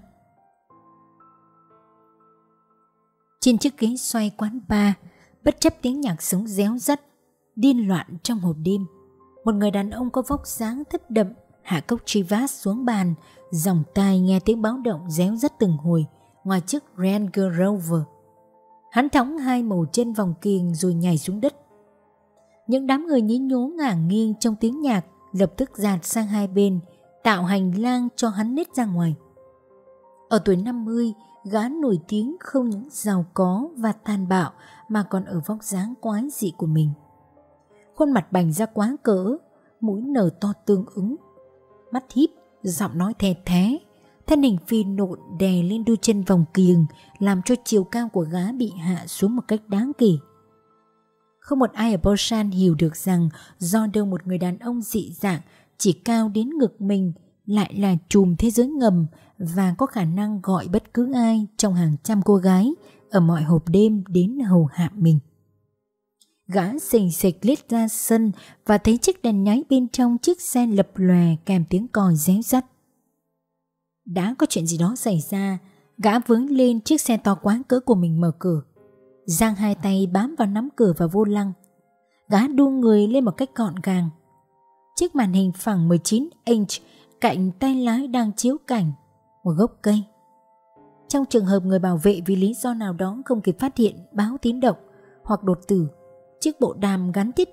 Trên chiếc ghế xoay quán bar, bất chấp tiếng nhạc sống réo rắt điên loạn trong hộp đêm, một người đàn ông có vóc dáng thấp đậm hạ cốc Chivas xuống bàn, dòng tai nghe tiếng báo động réo rắt từng hồi ngoài chiếc Range Rover. Hắn thõng hai màu chân vòng kiềng rồi nhảy xuống đất. Những đám người nhí nhố ngả nghiêng trong tiếng nhạc lập tức dạt sang hai bên, tạo hành lang cho hắn lết ra ngoài. Ở tuổi 50, gã nổi tiếng không những giàu có và tàn bạo mà còn ở vóc dáng quái dị của mình. Khuôn mặt bành ra quá cỡ, mũi nở to tương ứng, mắt híp, giọng nói the thé, thân hình phi nộn đè lên đôi chân vòng kiềng làm cho chiều cao của gã bị hạ xuống một cách đáng kể. Không một ai ở Busan hiểu được rằng do đâu một người đàn ông dị dạng chỉ cao đến ngực mình lại là chùm thế giới ngầm và có khả năng gọi bất cứ ai trong hàng trăm cô gái ở mọi hộp đêm đến hầu hạ mình. Gã xình xịch lết ra sân và thấy chiếc đèn nháy bên trong chiếc xe lập lòe kèm tiếng còi réo rắt. Đã có chuyện gì đó xảy ra, gã vướng lên chiếc xe to quá cỡ của mình mở cửa, giang hai tay bám vào nắm cửa và vô lăng. Gã đu người lên một cách gọn gàng. Chiếc màn hình phẳng 19 inch cạnh tay lái đang chiếu cảnh một gốc cây. Trong trường hợp người bảo vệ vì lý do nào đó không kịp phát hiện báo tín động hoặc đột tử, chiếc bộ đàm gắn thiết bị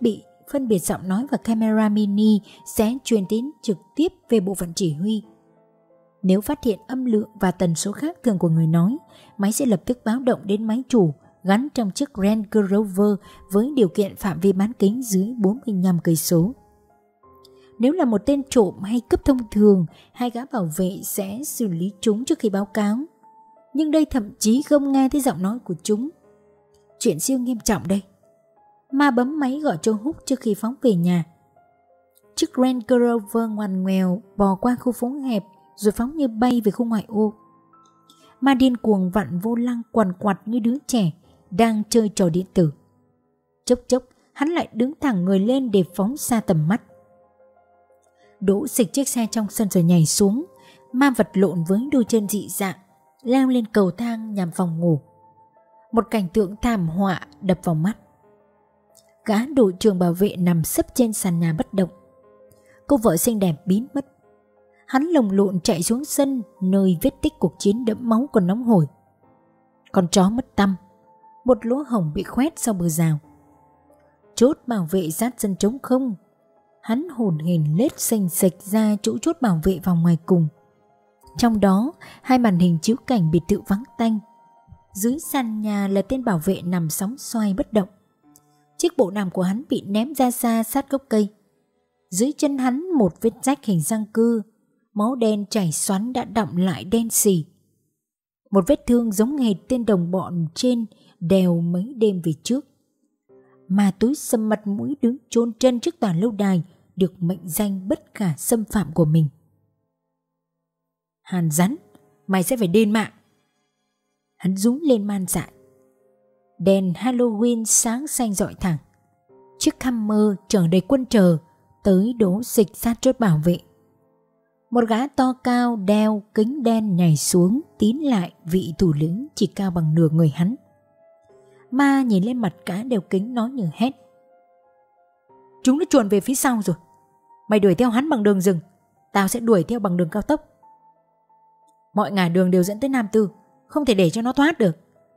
phân biệt giọng nói và camera mini sẽ truyền tín trực tiếp về bộ phận chỉ huy. Nếu phát hiện âm lượng và tần số khác thường của người nói, máy sẽ lập tức báo động đến máy chủ gắn trong chiếc Range Rover với điều kiện phạm vi bán kính dưới 45 cây số. Nếu là một tên trộm hay cướp thông thường, hai gã bảo vệ sẽ xử lý chúng trước khi báo cáo. Nhưng đây thậm chí không nghe thấy giọng nói của chúng. Chuyện siêu nghiêm trọng đây. Ma bấm máy gọi cho Húc trước khi phóng về nhà. Chiếc Range Rover ngoằn ngoèo bò qua khu phố hẹp rồi phóng như bay về khu ngoại ô. Ma điên cuồng vặn vô lăng quằn quặt như đứa trẻ đang chơi trò điện tử. Chốc chốc hắn lại đứng thẳng người lên để phóng xa tầm mắt. Đỗ xịch chiếc xe trong sân rồi nhảy xuống. Ma vật lộn với đôi chân dị dạng leo lên cầu thang nhằm phòng ngủ. Một cảnh tượng thảm họa đập vào mắt. Gã đội trưởng bảo vệ nằm sấp trên sàn nhà bất động. Cô vợ xinh đẹp biến mất. Hắn lồng lộn chạy xuống sân nơi vết tích cuộc chiến đẫm máu còn nóng hổi. Con chó mất tăm, một lỗ hổng bị khoét sau bờ rào. Chốt bảo vệ sát sân trống không. Hắn hồn hển lết xanh xệch ra chỗ chốt bảo vệ vào ngoài cùng. Trong đó, hai màn hình chiếu cảnh biệt thự vắng tanh. Dưới sàn nhà là tên bảo vệ nằm sóng xoay bất động. Chiếc bộ đàm của hắn bị ném ra xa sát gốc cây. Dưới chân hắn một vết rách hình răng cưa, máu đen chảy xoắn đã đọng lại đen xì. Một vết thương giống hệt tên đồng bọn trên đèo mấy đêm về trước. Ma túi sầm mặt mũi đứng chôn chân trước tòa lâu đài được mệnh danh bất khả xâm phạm của mình. Hàn rắn, mày sẽ phải đền mạng. Hắn rú lên man dại. Đèn Halloween sáng xanh rọi thẳng. Chiếc Hammer chở đầy quân chờ tới đố dịch sát chốt bảo vệ. Một gã to cao đeo kính đen nhảy xuống tín lại vị thủ lĩnh chỉ cao bằng nửa người hắn. Ma nhìn lên mặt gã đeo kính nói như hét. Chúng đã chuồn về phía sau rồi. Mày đuổi theo hắn bằng đường rừng, tao sẽ đuổi theo bằng đường cao tốc. Mọi ngả đường đều dẫn tới Nam Tư, không thể để cho nó thoát được.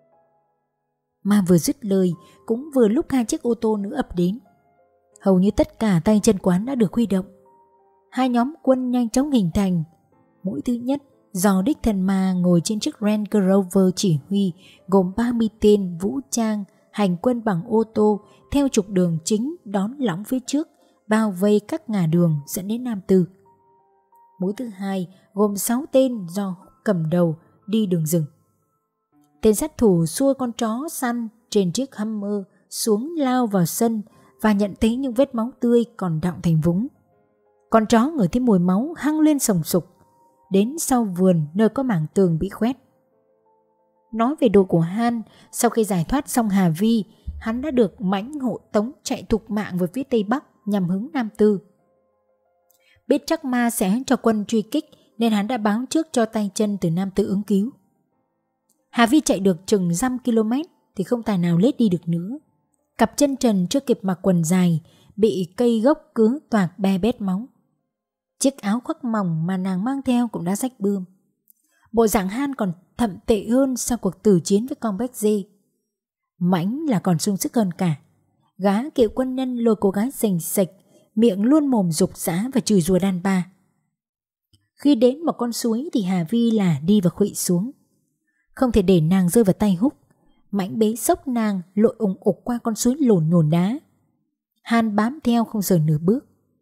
Ma vừa dứt lời cũng vừa lúc hai chiếc ô tô nữa ập đến. Hầu như tất cả tay chân quán đã được huy động. Hai nhóm quân nhanh chóng hình thành. Mũi thứ nhất do đích thân ma ngồi trên chiếc Range Rover chỉ huy, gồm 30 tên vũ trang hành quân bằng ô tô theo trục đường chính đón lõng phía trước, bao vây các ngả đường dẫn đến Nam Tư. Mũi thứ hai gồm 6 tên do Húc cầm đầu đi đường rừng. Tên sát thủ xua con chó săn trên chiếc Hummer xuống lao vào sân và nhận thấy những vết máu tươi còn đọng thành vũng. Con chó ngửi thấy mùi máu hăng lên sồng sục, đến sau vườn nơi có mảng tường bị khoét. Nói về đội của Han, sau khi giải thoát xong Hà Vi, hắn đã được mãnh hộ tống chạy thục mạng về phía tây bắc nhằm hướng Nam Tư. Biết chắc ma sẽ cho quân truy kích nên hắn đã báo trước cho tay chân từ Nam Tư ứng cứu. Hà Vi chạy được chừng dăm km thì không tài nào lết đi được nữa. Cặp chân trần chưa kịp mặc quần dài bị cây gốc cứa toạc be bét máu. Chiếc áo khoác mỏng mà nàng mang theo cũng đã rách bươm. Bộ dạng Han còn thậm tệ hơn sau cuộc tử chiến với con Bách Dê. Mãnh là còn sung sức hơn cả. Gã cựu quân nhân lôi cô gái sành sạch, miệng luôn mồm rục rã và chửi rủa đàn bà. Khi đến một con suối thì Hà Vi là đi và khuỵu xuống. Không thể để nàng rơi vào tay Húc. Mãnh bế xốc nàng lội ủng ục qua con suối lổn nhổn đá. Han bám theo không rời nửa bước.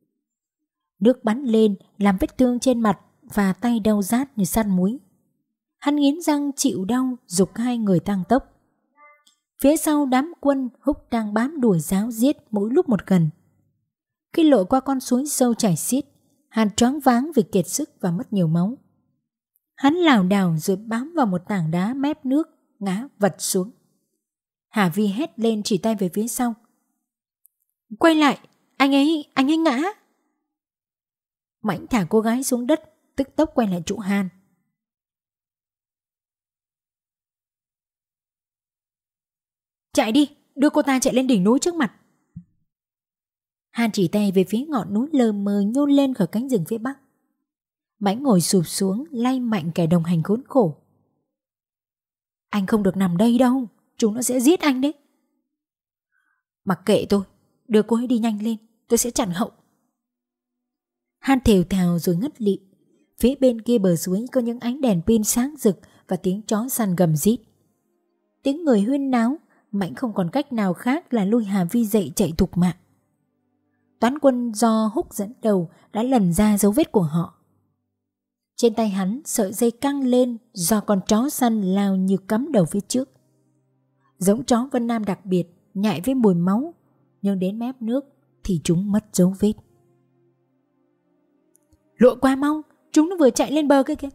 Nước bắn lên làm vết thương trên mặt và tay đau rát như săn muối. Hắn nghiến răng chịu đau giục hai người tăng tốc. Phía sau đám quân, Húc đang bám đuổi giáo giết mỗi lúc một gần. Khi lội qua con suối sâu chảy xiết, Han choáng váng vì kiệt sức và mất nhiều máu. Hắn lảo đảo rồi bám vào một tảng đá mép nước, ngã vật xuống. Hà Vi hét lên chỉ tay về phía sau. Quay lại, anh ấy ngã. Mãnh thả cô gái xuống đất, tức tốc quay lại trụ Han. Chạy đi, đưa cô ta chạy lên đỉnh núi trước mặt. Han chỉ tay về phía ngọn núi lờ mờ nhô lên khỏi cánh rừng phía bắc. Mãnh ngồi sụp xuống lay mạnh kẻ đồng hành khốn khổ. Anh không được nằm đây đâu, chúng nó sẽ giết anh đấy. Mặc kệ tôi, đưa cô ấy đi nhanh lên, tôi sẽ chặn hậu. Han thều thào rồi ngất lịm. Phía bên kia bờ suối có những ánh đèn pin sáng rực và tiếng chó săn gầm rít. Tiếng người huyên náo, Mãnh không còn cách nào khác là lôi Hà Vi dậy chạy thục mạng. Toán quân do Húc dẫn đầu đã lần ra dấu vết của họ. Trên tay hắn sợi dây căng lên do con chó săn lao như cắm đầu phía trước. Giống chó Vân Nam đặc biệt, nhạy với mùi máu, nhưng đến mép nước thì chúng mất dấu vết. Lội qua mau, chúng nó vừa chạy lên bờ kia kìa.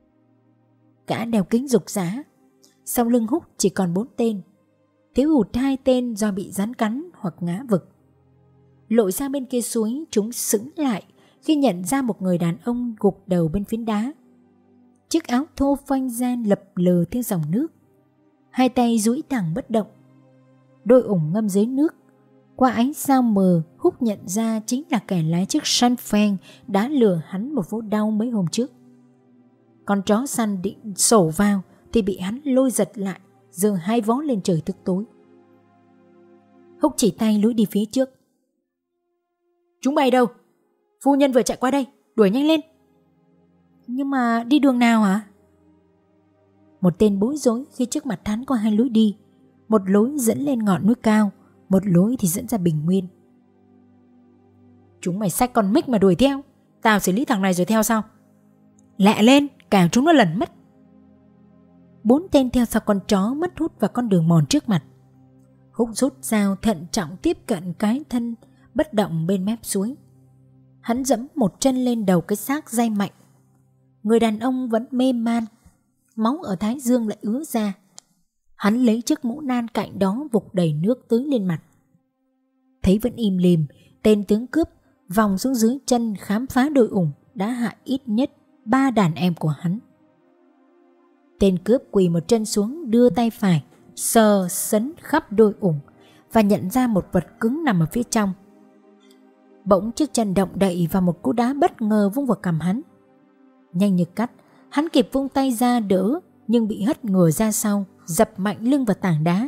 Gã đeo kính rục rã. Sau lưng Húc chỉ còn 4 tên, thiếu hụt 2 tên do bị rắn cắn hoặc ngã vực. Lội ra bên kia suối, chúng sững lại khi nhận ra một người đàn ông gục đầu bên phiến đá. Chiếc áo thô phanh gian lập lờ theo dòng nước, hai tay duỗi thẳng bất động, đôi ủng ngâm dưới nước. Qua ánh sao mờ, Húc nhận ra chính là kẻ lái chiếc San Phan đã lừa hắn một vố đau mấy hôm trước. Con chó săn định sổ vào thì bị hắn lôi giật lại, giơ hai vó lên trời tức tối. Húc chỉ tay lối đi phía trước. Chúng bay đâu? Phu nhân vừa chạy qua đây, đuổi nhanh lên. Nhưng mà đi đường nào hả? Một tên bối rối khi trước mặt hắn có 2 lối đi. Một lối dẫn lên ngọn núi cao, một lối thì dẫn ra bình nguyên. Chúng mày xách con mic mà đuổi theo, tao xử lý thằng này rồi theo sau. Lẹ lên, càng chúng nó lần mất. 4 tên theo sau con chó mất hút vào con đường mòn trước mặt. Húc rút dao thận trọng tiếp cận cái thân bất động bên mép suối. Hắn giẫm một chân lên đầu cái xác day mạnh. Người đàn ông vẫn mê man, máu ở thái dương lại ứa ra. Hắn lấy chiếc mũ nan cạnh đó vục đầy nước tưới lên mặt. Thấy vẫn im lìm, tên tướng cướp vòng xuống dưới chân khám phá đôi ủng đã hại ít nhất 3 đàn em của hắn. Tên cướp quỳ một chân xuống, đưa tay phải sờ sấn khắp đôi ủng và nhận ra một vật cứng nằm ở phía trong. Bỗng chiếc chân động đậy và một cú đá bất ngờ vung vào cằm hắn. Nhanh như cắt, hắn kịp vung tay ra đỡ nhưng bị hất ngửa ra sau, dập mạnh lưng vào tảng đá.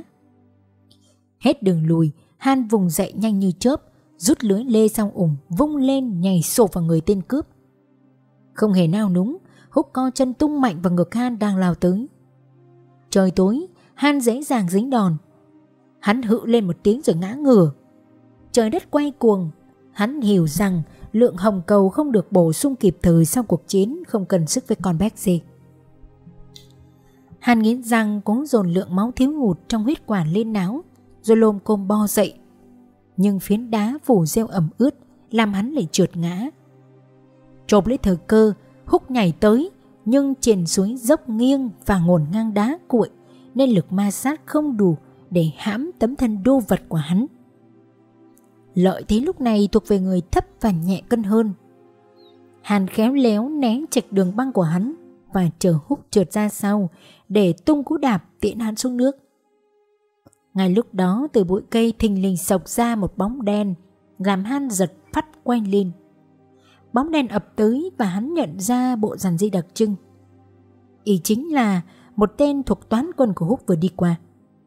Hết đường lùi, Han vùng dậy nhanh như chớp, rút lưới lê xong ủng, vung lên nhảy sổ vào người tên cướp. Không hề nao núng, Húc co chân tung mạnh vào ngực Han đang lao tới. Trời tối, Han dễ dàng dính đòn. Hắn hự lên một tiếng rồi ngã ngửa. Trời đất quay cuồng. Hắn hiểu rằng lượng hồng cầu không được bổ sung kịp thời sau cuộc chiến không cần sức với con béc gì. Han nghiến răng cố dồn lượng máu thiếu hụt trong huyết quản lên não, rồi lồm cồm bò dậy. Nhưng phiến đá phủ rêu ẩm ướt làm hắn lại trượt ngã. Chộp lấy thời cơ, Húc nhảy tới, nhưng trên suối dốc nghiêng và ngổn ngang đá cuội nên lực ma sát không đủ để hãm tấm thân đô vật của hắn. Lợi thế lúc này thuộc về người thấp và nhẹ cân hơn. Han khéo léo né chệch đường băng của hắn và chờ Húc trượt ra sau để tung cú đạp tiễn hắn xuống nước. Ngay lúc đó từ bụi cây thình lình xộc ra một bóng đen, làm Han giật phắt quay lên. Bóng đen ập tới và hắn nhận ra bộ dàn di đặc trưng. Ý chính là một tên thuộc toán quân của Húc vừa đi qua.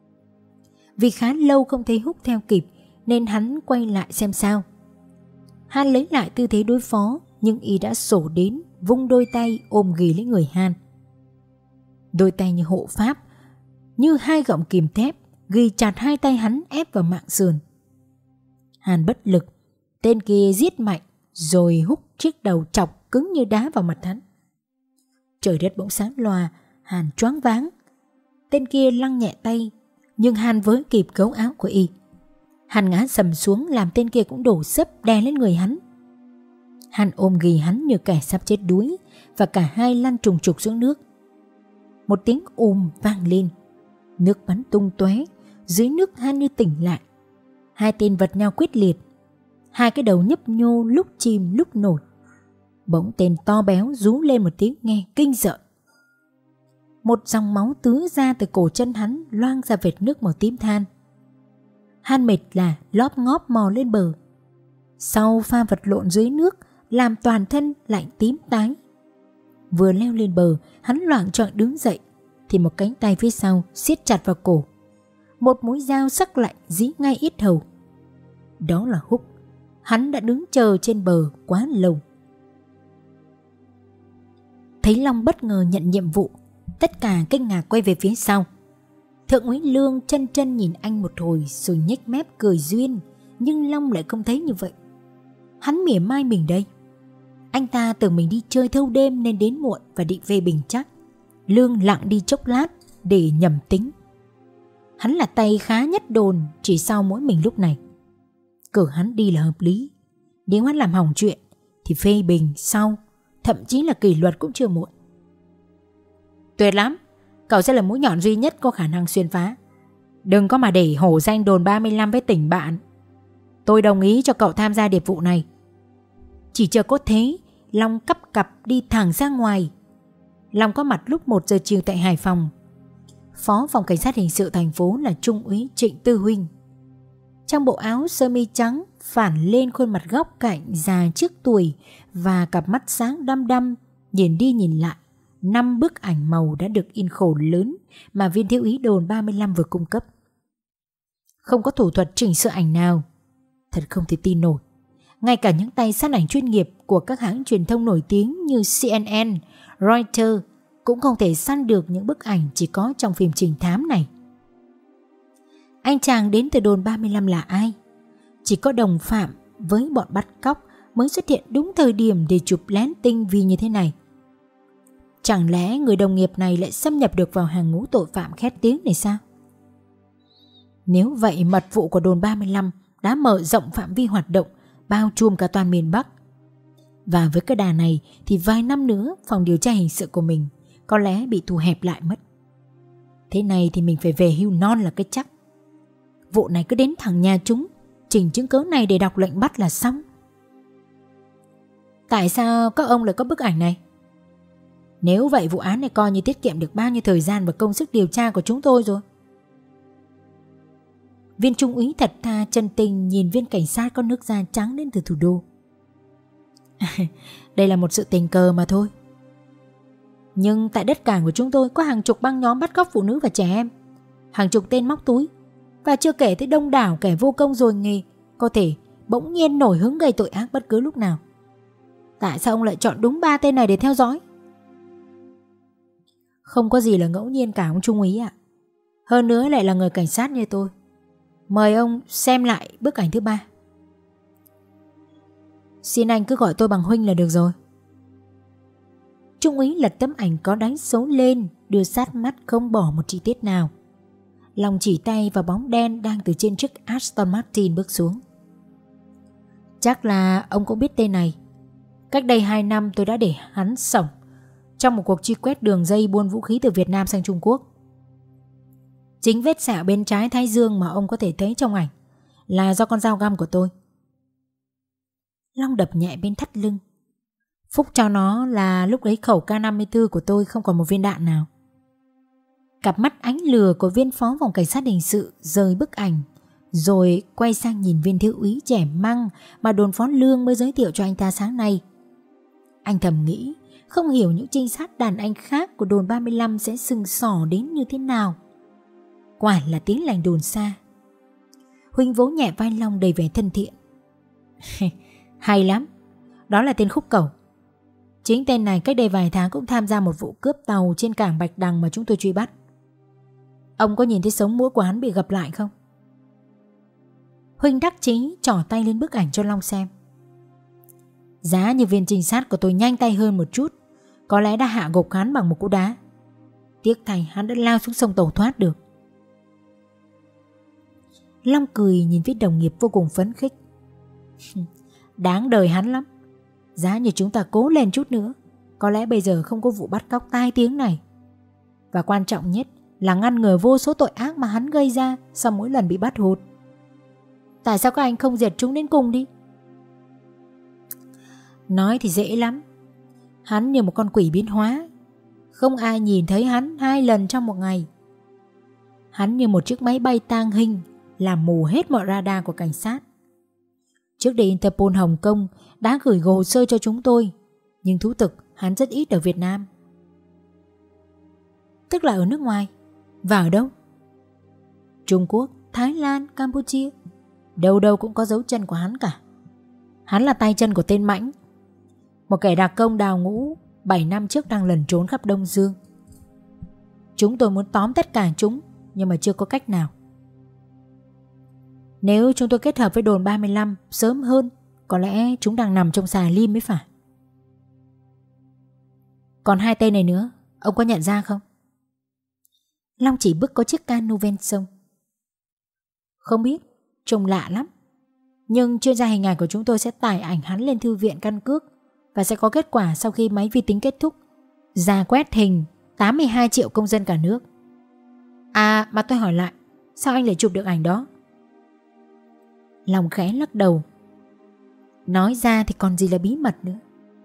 Vì khá lâu không thấy Húc theo kịp nên hắn quay lại xem sao. Han lấy lại tư thế đối phó, nhưng y đã sổ đến, vung đôi tay ôm ghì lấy người Han. Đôi tay như hộ pháp, như 2 gọng kìm thép, ghi chặt 2 tay hắn ép vào mạng sườn. Han bất lực, tên kia giết mạnh, rồi húc chiếc đầu chọc cứng như đá vào mặt hắn. Trời đất bỗng sáng loà, Han choáng váng. Tên kia lăng nhẹ tay, nhưng Han với kịp gấu áo của y. Han ngã sầm xuống làm tên kia cũng đổ xấp đè lên người hắn. Han ôm ghì hắn như kẻ sắp chết đuối và cả hai lăn trùng trục xuống nước. Một tiếng vang lên, nước bắn tung tóe. Dưới nước Han như tỉnh lại. 2 tên vật nhau quyết liệt, 2 cái đầu nhấp nhô lúc chìm lúc nổi. Bỗng tên to béo rú lên một tiếng nghe kinh rợn. Một dòng máu tứa ra từ cổ chân hắn, loang ra vệt nước màu tím than. Han mệt là lóp ngóp mò lên bờ. Sau pha vật lộn dưới nước làm toàn thân lạnh tím tái. Vừa leo lên bờ, hắn loạng choạng đứng dậy thì một cánh tay phía sau siết chặt vào cổ. Một mũi dao sắc lạnh dí ngay yết hầu. Đó là Húc. Hắn đã đứng chờ trên bờ quá lâu. Thấy Long bất ngờ nhận nhiệm vụ, tất cả kinh ngạc quay về phía sau. Thượng úy Lương chân chân nhìn anh một hồi rồi nhếch mép cười duyên, nhưng Long lại không thấy như vậy. Hắn mỉa mai mình đây. Anh ta tưởng mình đi chơi thâu đêm nên đến muộn và định về Bình chắc. Lương lặng đi chốc lát để nhầm tính. Hắn là tay khá nhất đồn chỉ sau mỗi mình lúc này. Cử hắn đi là hợp lý. Nếu hắn làm hỏng chuyện thì phê bình sau, thậm chí là kỷ luật cũng chưa muộn. Tuyệt lắm, cậu sẽ là mũi nhọn duy nhất có khả năng xuyên phá. Đừng có mà để hổ danh đồn 35 với tỉnh bạn. Tôi đồng ý cho cậu tham gia điệp vụ này. Chỉ chờ có thế, Long cắp cặp đi thẳng ra ngoài. Long có mặt lúc 1 giờ chiều tại Hải Phòng. Phó phòng cảnh sát hình sự thành phố là Trung úy Trịnh Tư Huynh. Trong bộ áo sơ mi trắng phản lên khuôn mặt góc cạnh già trước tuổi và cặp mắt sáng đăm đăm, nhìn đi nhìn lại 5 bức ảnh màu đã được in khổ lớn mà viên thiếu úy đồn 35 vừa cung cấp. Không có thủ thuật chỉnh sửa ảnh nào. Thật không thể tin nổi. Ngay cả những tay sát ảnh chuyên nghiệp của các hãng truyền thông nổi tiếng như CNN, Reuters cũng không thể săn được những bức ảnh chỉ có trong phim trinh thám này. Anh chàng đến từ đồn 35 là ai? Chỉ có đồng phạm với bọn bắt cóc mới xuất hiện đúng thời điểm để chụp lén tinh vi như thế này. Chẳng lẽ người đồng nghiệp này lại xâm nhập được vào hàng ngũ tội phạm khét tiếng này sao? Nếu vậy, mật vụ của đồn 35 đã mở rộng phạm vi hoạt động, bao trùm cả toàn miền Bắc. Và với cái đà này thì vài năm nữa phòng điều tra hình sự của mình có lẽ bị thu hẹp lại mất. Thế này thì mình phải về hưu non là cái chắc. Vụ này cứ đến thẳng nhà chúng, chỉnh chứng cớ này để đọc lệnh bắt là xong. Tại sao các ông lại có bức ảnh này? Nếu vậy vụ án này coi như tiết kiệm được bao nhiêu thời gian và công sức điều tra của chúng tôi rồi. Viên trung úy thật tha chân tình nhìn viên cảnh sát có nước da trắng đến từ thủ đô. Đây là một sự tình cờ mà thôi. Nhưng tại đất cảng của chúng tôi có hàng chục băng nhóm bắt cóc phụ nữ và trẻ em, hàng chục tên móc túi, và chưa kể tới đông đảo kẻ vô công rồi nghề có thể bỗng nhiên nổi hứng gây tội ác bất cứ lúc nào. Tại sao ông lại chọn đúng 3 tên này để theo dõi? Không có gì là ngẫu nhiên cả ông trung úy ạ. Hơn nữa lại là người cảnh sát như tôi. Mời ông xem lại bức ảnh thứ 3. Xin anh cứ gọi tôi bằng Huynh là được rồi. Trung úy lật tấm ảnh có đánh dấu lên, đưa sát mắt không bỏ một chi tiết nào. Long chỉ tay vào bóng đen đang từ trên chiếc Aston Martin bước xuống. Chắc là ông cũng biết tên này. Cách đây 2 năm tôi đã để hắn xổng trong một cuộc truy quét đường dây buôn vũ khí từ Việt Nam sang Trung Quốc. Chính vết sẹo bên trái thái dương mà ông có thể thấy trong ảnh là do con dao găm của tôi. Long đập nhẹ bên thắt lưng. Phúc cho nó là lúc ấy khẩu K54 của tôi không còn một viên đạn nào. Cặp mắt ánh lừa của viên phó phòng cảnh sát hình sự rời bức ảnh, rồi quay sang nhìn viên thiếu úy trẻ măng mà đồn phó Lương mới giới thiệu cho anh ta sáng nay. Anh thầm nghĩ, không hiểu những trinh sát đàn anh khác của đồn 35 sẽ sừng sỏ đến như thế nào. Quả là tiếng lành đồn xa. Huynh vỗ nhẹ vai Long đầy vẻ thân thiện. Hay lắm, đó là tên Khúc Cẩu. Chính tên này cách đây vài tháng cũng tham gia một vụ cướp tàu trên cảng Bạch Đằng mà chúng tôi truy bắt. Ông có nhìn thấy sống mũi của hắn bị gập lại không? Huynh đắc chí trỏ tay lên bức ảnh cho Long xem. Giá như viên trinh sát của tôi nhanh tay hơn một chút, có lẽ đã hạ gục hắn bằng một cú đá. Tiếc thay hắn đã lao xuống sông tẩu thoát được. Long cười nhìn phía đồng nghiệp vô cùng phấn khích. Đáng đời hắn lắm. Giá như chúng ta cố lên chút nữa, có lẽ bây giờ không có vụ bắt cóc tai tiếng này. Và quan trọng nhất là ngăn ngừa vô số tội ác mà hắn gây ra sau mỗi lần bị bắt hụt. Tại sao các anh không diệt chúng đến cùng đi? Nói thì dễ lắm. Hắn như một con quỷ biến hóa. Không ai nhìn thấy hắn 2 lần trong một ngày. Hắn như một chiếc máy bay tang hình làm mù hết mọi radar của cảnh sát. Trước đây Interpol Hồng Kông đã gửi hồ sơ cho chúng tôi, nhưng thú thực hắn rất ít ở Việt Nam. Tức là ở nước ngoài. Và ở đâu? Trung Quốc, Thái Lan, Campuchia. Đâu đâu cũng có dấu chân của hắn cả. Hắn là tay chân của tên Mãnh, một kẻ đặc công đào ngũ 7 năm trước đang lẩn trốn khắp Đông Dương. Chúng tôi muốn tóm tất cả chúng, nhưng mà chưa có cách nào. Nếu chúng tôi kết hợp với đồn 35 sớm hơn, có lẽ chúng đang nằm trong xà lim mới phải. Còn 2 tên này nữa, ông có nhận ra không? Long chỉ bước có chiếc cano ven sông. Không biết, trông lạ lắm. Nhưng chuyên gia hình ảnh của chúng tôi sẽ tải ảnh hắn lên thư viện căn cước và sẽ có kết quả sau khi máy vi tính kết thúc rà quét hình 82 triệu công dân cả nước. À mà tôi hỏi lại, sao anh lại chụp được ảnh đó? Long khẽ lắc đầu. Nói ra thì còn gì là bí mật nữa.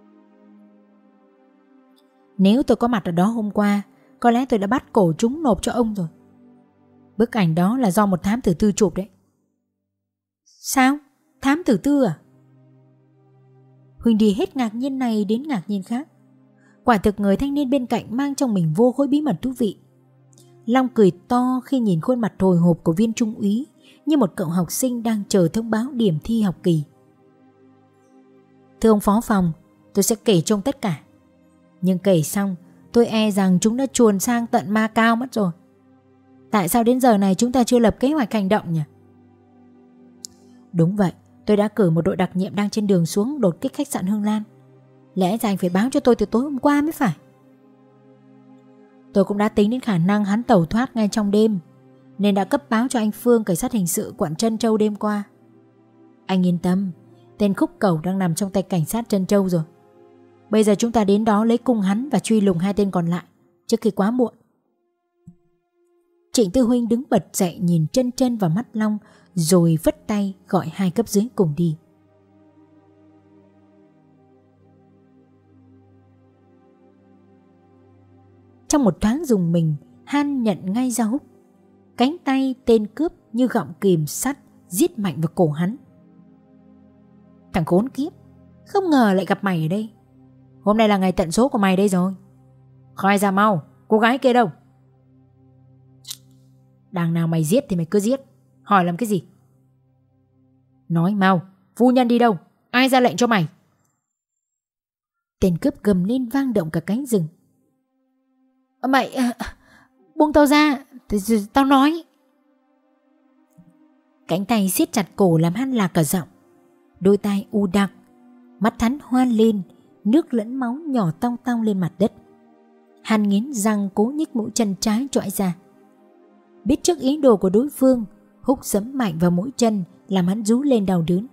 Nếu tôi có mặt ở đó hôm qua, có lẽ tôi đã bắt cổ chúng nộp cho ông rồi. Bức ảnh đó là do một thám tử tư chụp đấy. Sao? Thám tử tư à? Huỳnh đi hết ngạc nhiên này đến ngạc nhiên khác. Quả thực người thanh niên bên cạnh mang trong mình vô khối bí mật thú vị. Long cười to khi nhìn khuôn mặt hồi hộp của viên trung úy như một cậu học sinh đang chờ thông báo điểm thi học kỳ. Thưa ông phó phòng, tôi sẽ kể trông tất cả. Nhưng kể xong, tôi e rằng chúng đã chuồn sang tận Ma Cao mất rồi. Tại sao đến giờ này chúng ta chưa lập kế hoạch hành động nhỉ? Đúng vậy, tôi đã cử một đội đặc nhiệm đang trên đường xuống đột kích khách sạn Hương Lan. Lẽ ra anh phải báo cho tôi từ tối hôm qua mới phải. Tôi cũng đã tính đến khả năng hắn tẩu thoát ngay trong đêm, nên đã cấp báo cho anh Phương, cảnh sát hình sự quận Trân Châu đêm qua. Anh yên tâm, tên khúc cẩu đang nằm trong tay cảnh sát Trân Châu rồi. Bây giờ chúng ta đến đó lấy cung hắn và truy lùng 2 tên còn lại trước khi quá muộn. Trịnh Tư Huynh đứng bật dậy nhìn chân chân vào mắt Long, rồi vất tay gọi 2 cấp dưới cùng đi. Trong một thoáng dùng mình, Han nhận ngay ra húc. Cánh tay tên cướp như gọng kìm sắt giết mạnh vào cổ hắn. Thằng khốn kiếp, không ngờ lại gặp mày ở đây. Hôm nay là ngày tận số của mày đây rồi. Khai ra mau, cô gái kia đâu? Đằng nào mày giết thì mày cứ giết, hỏi làm cái gì? Nói mau, phu nhân đi đâu? Ai ra lệnh cho mày? Tên cướp gầm lên vang động cả cánh rừng. Mày buông tao ra, tao nói. Cánh tay siết chặt cổ làm hắn lạc cả giọng. Đôi tai u đặc, mắt hắn hoan lên, nước lẫn máu nhỏ tong tong lên mặt đất. Hắn nghiến răng cố nhích mũi chân trái chọi ra. Biết trước ý đồ của đối phương, húc giẫm mạnh vào mũi chân làm hắn rú lên đau đớn.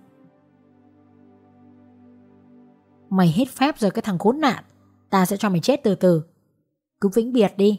Mày hết phép rồi cái thằng khốn nạn, ta sẽ cho mày chết từ từ. Cứ vĩnh biệt đi.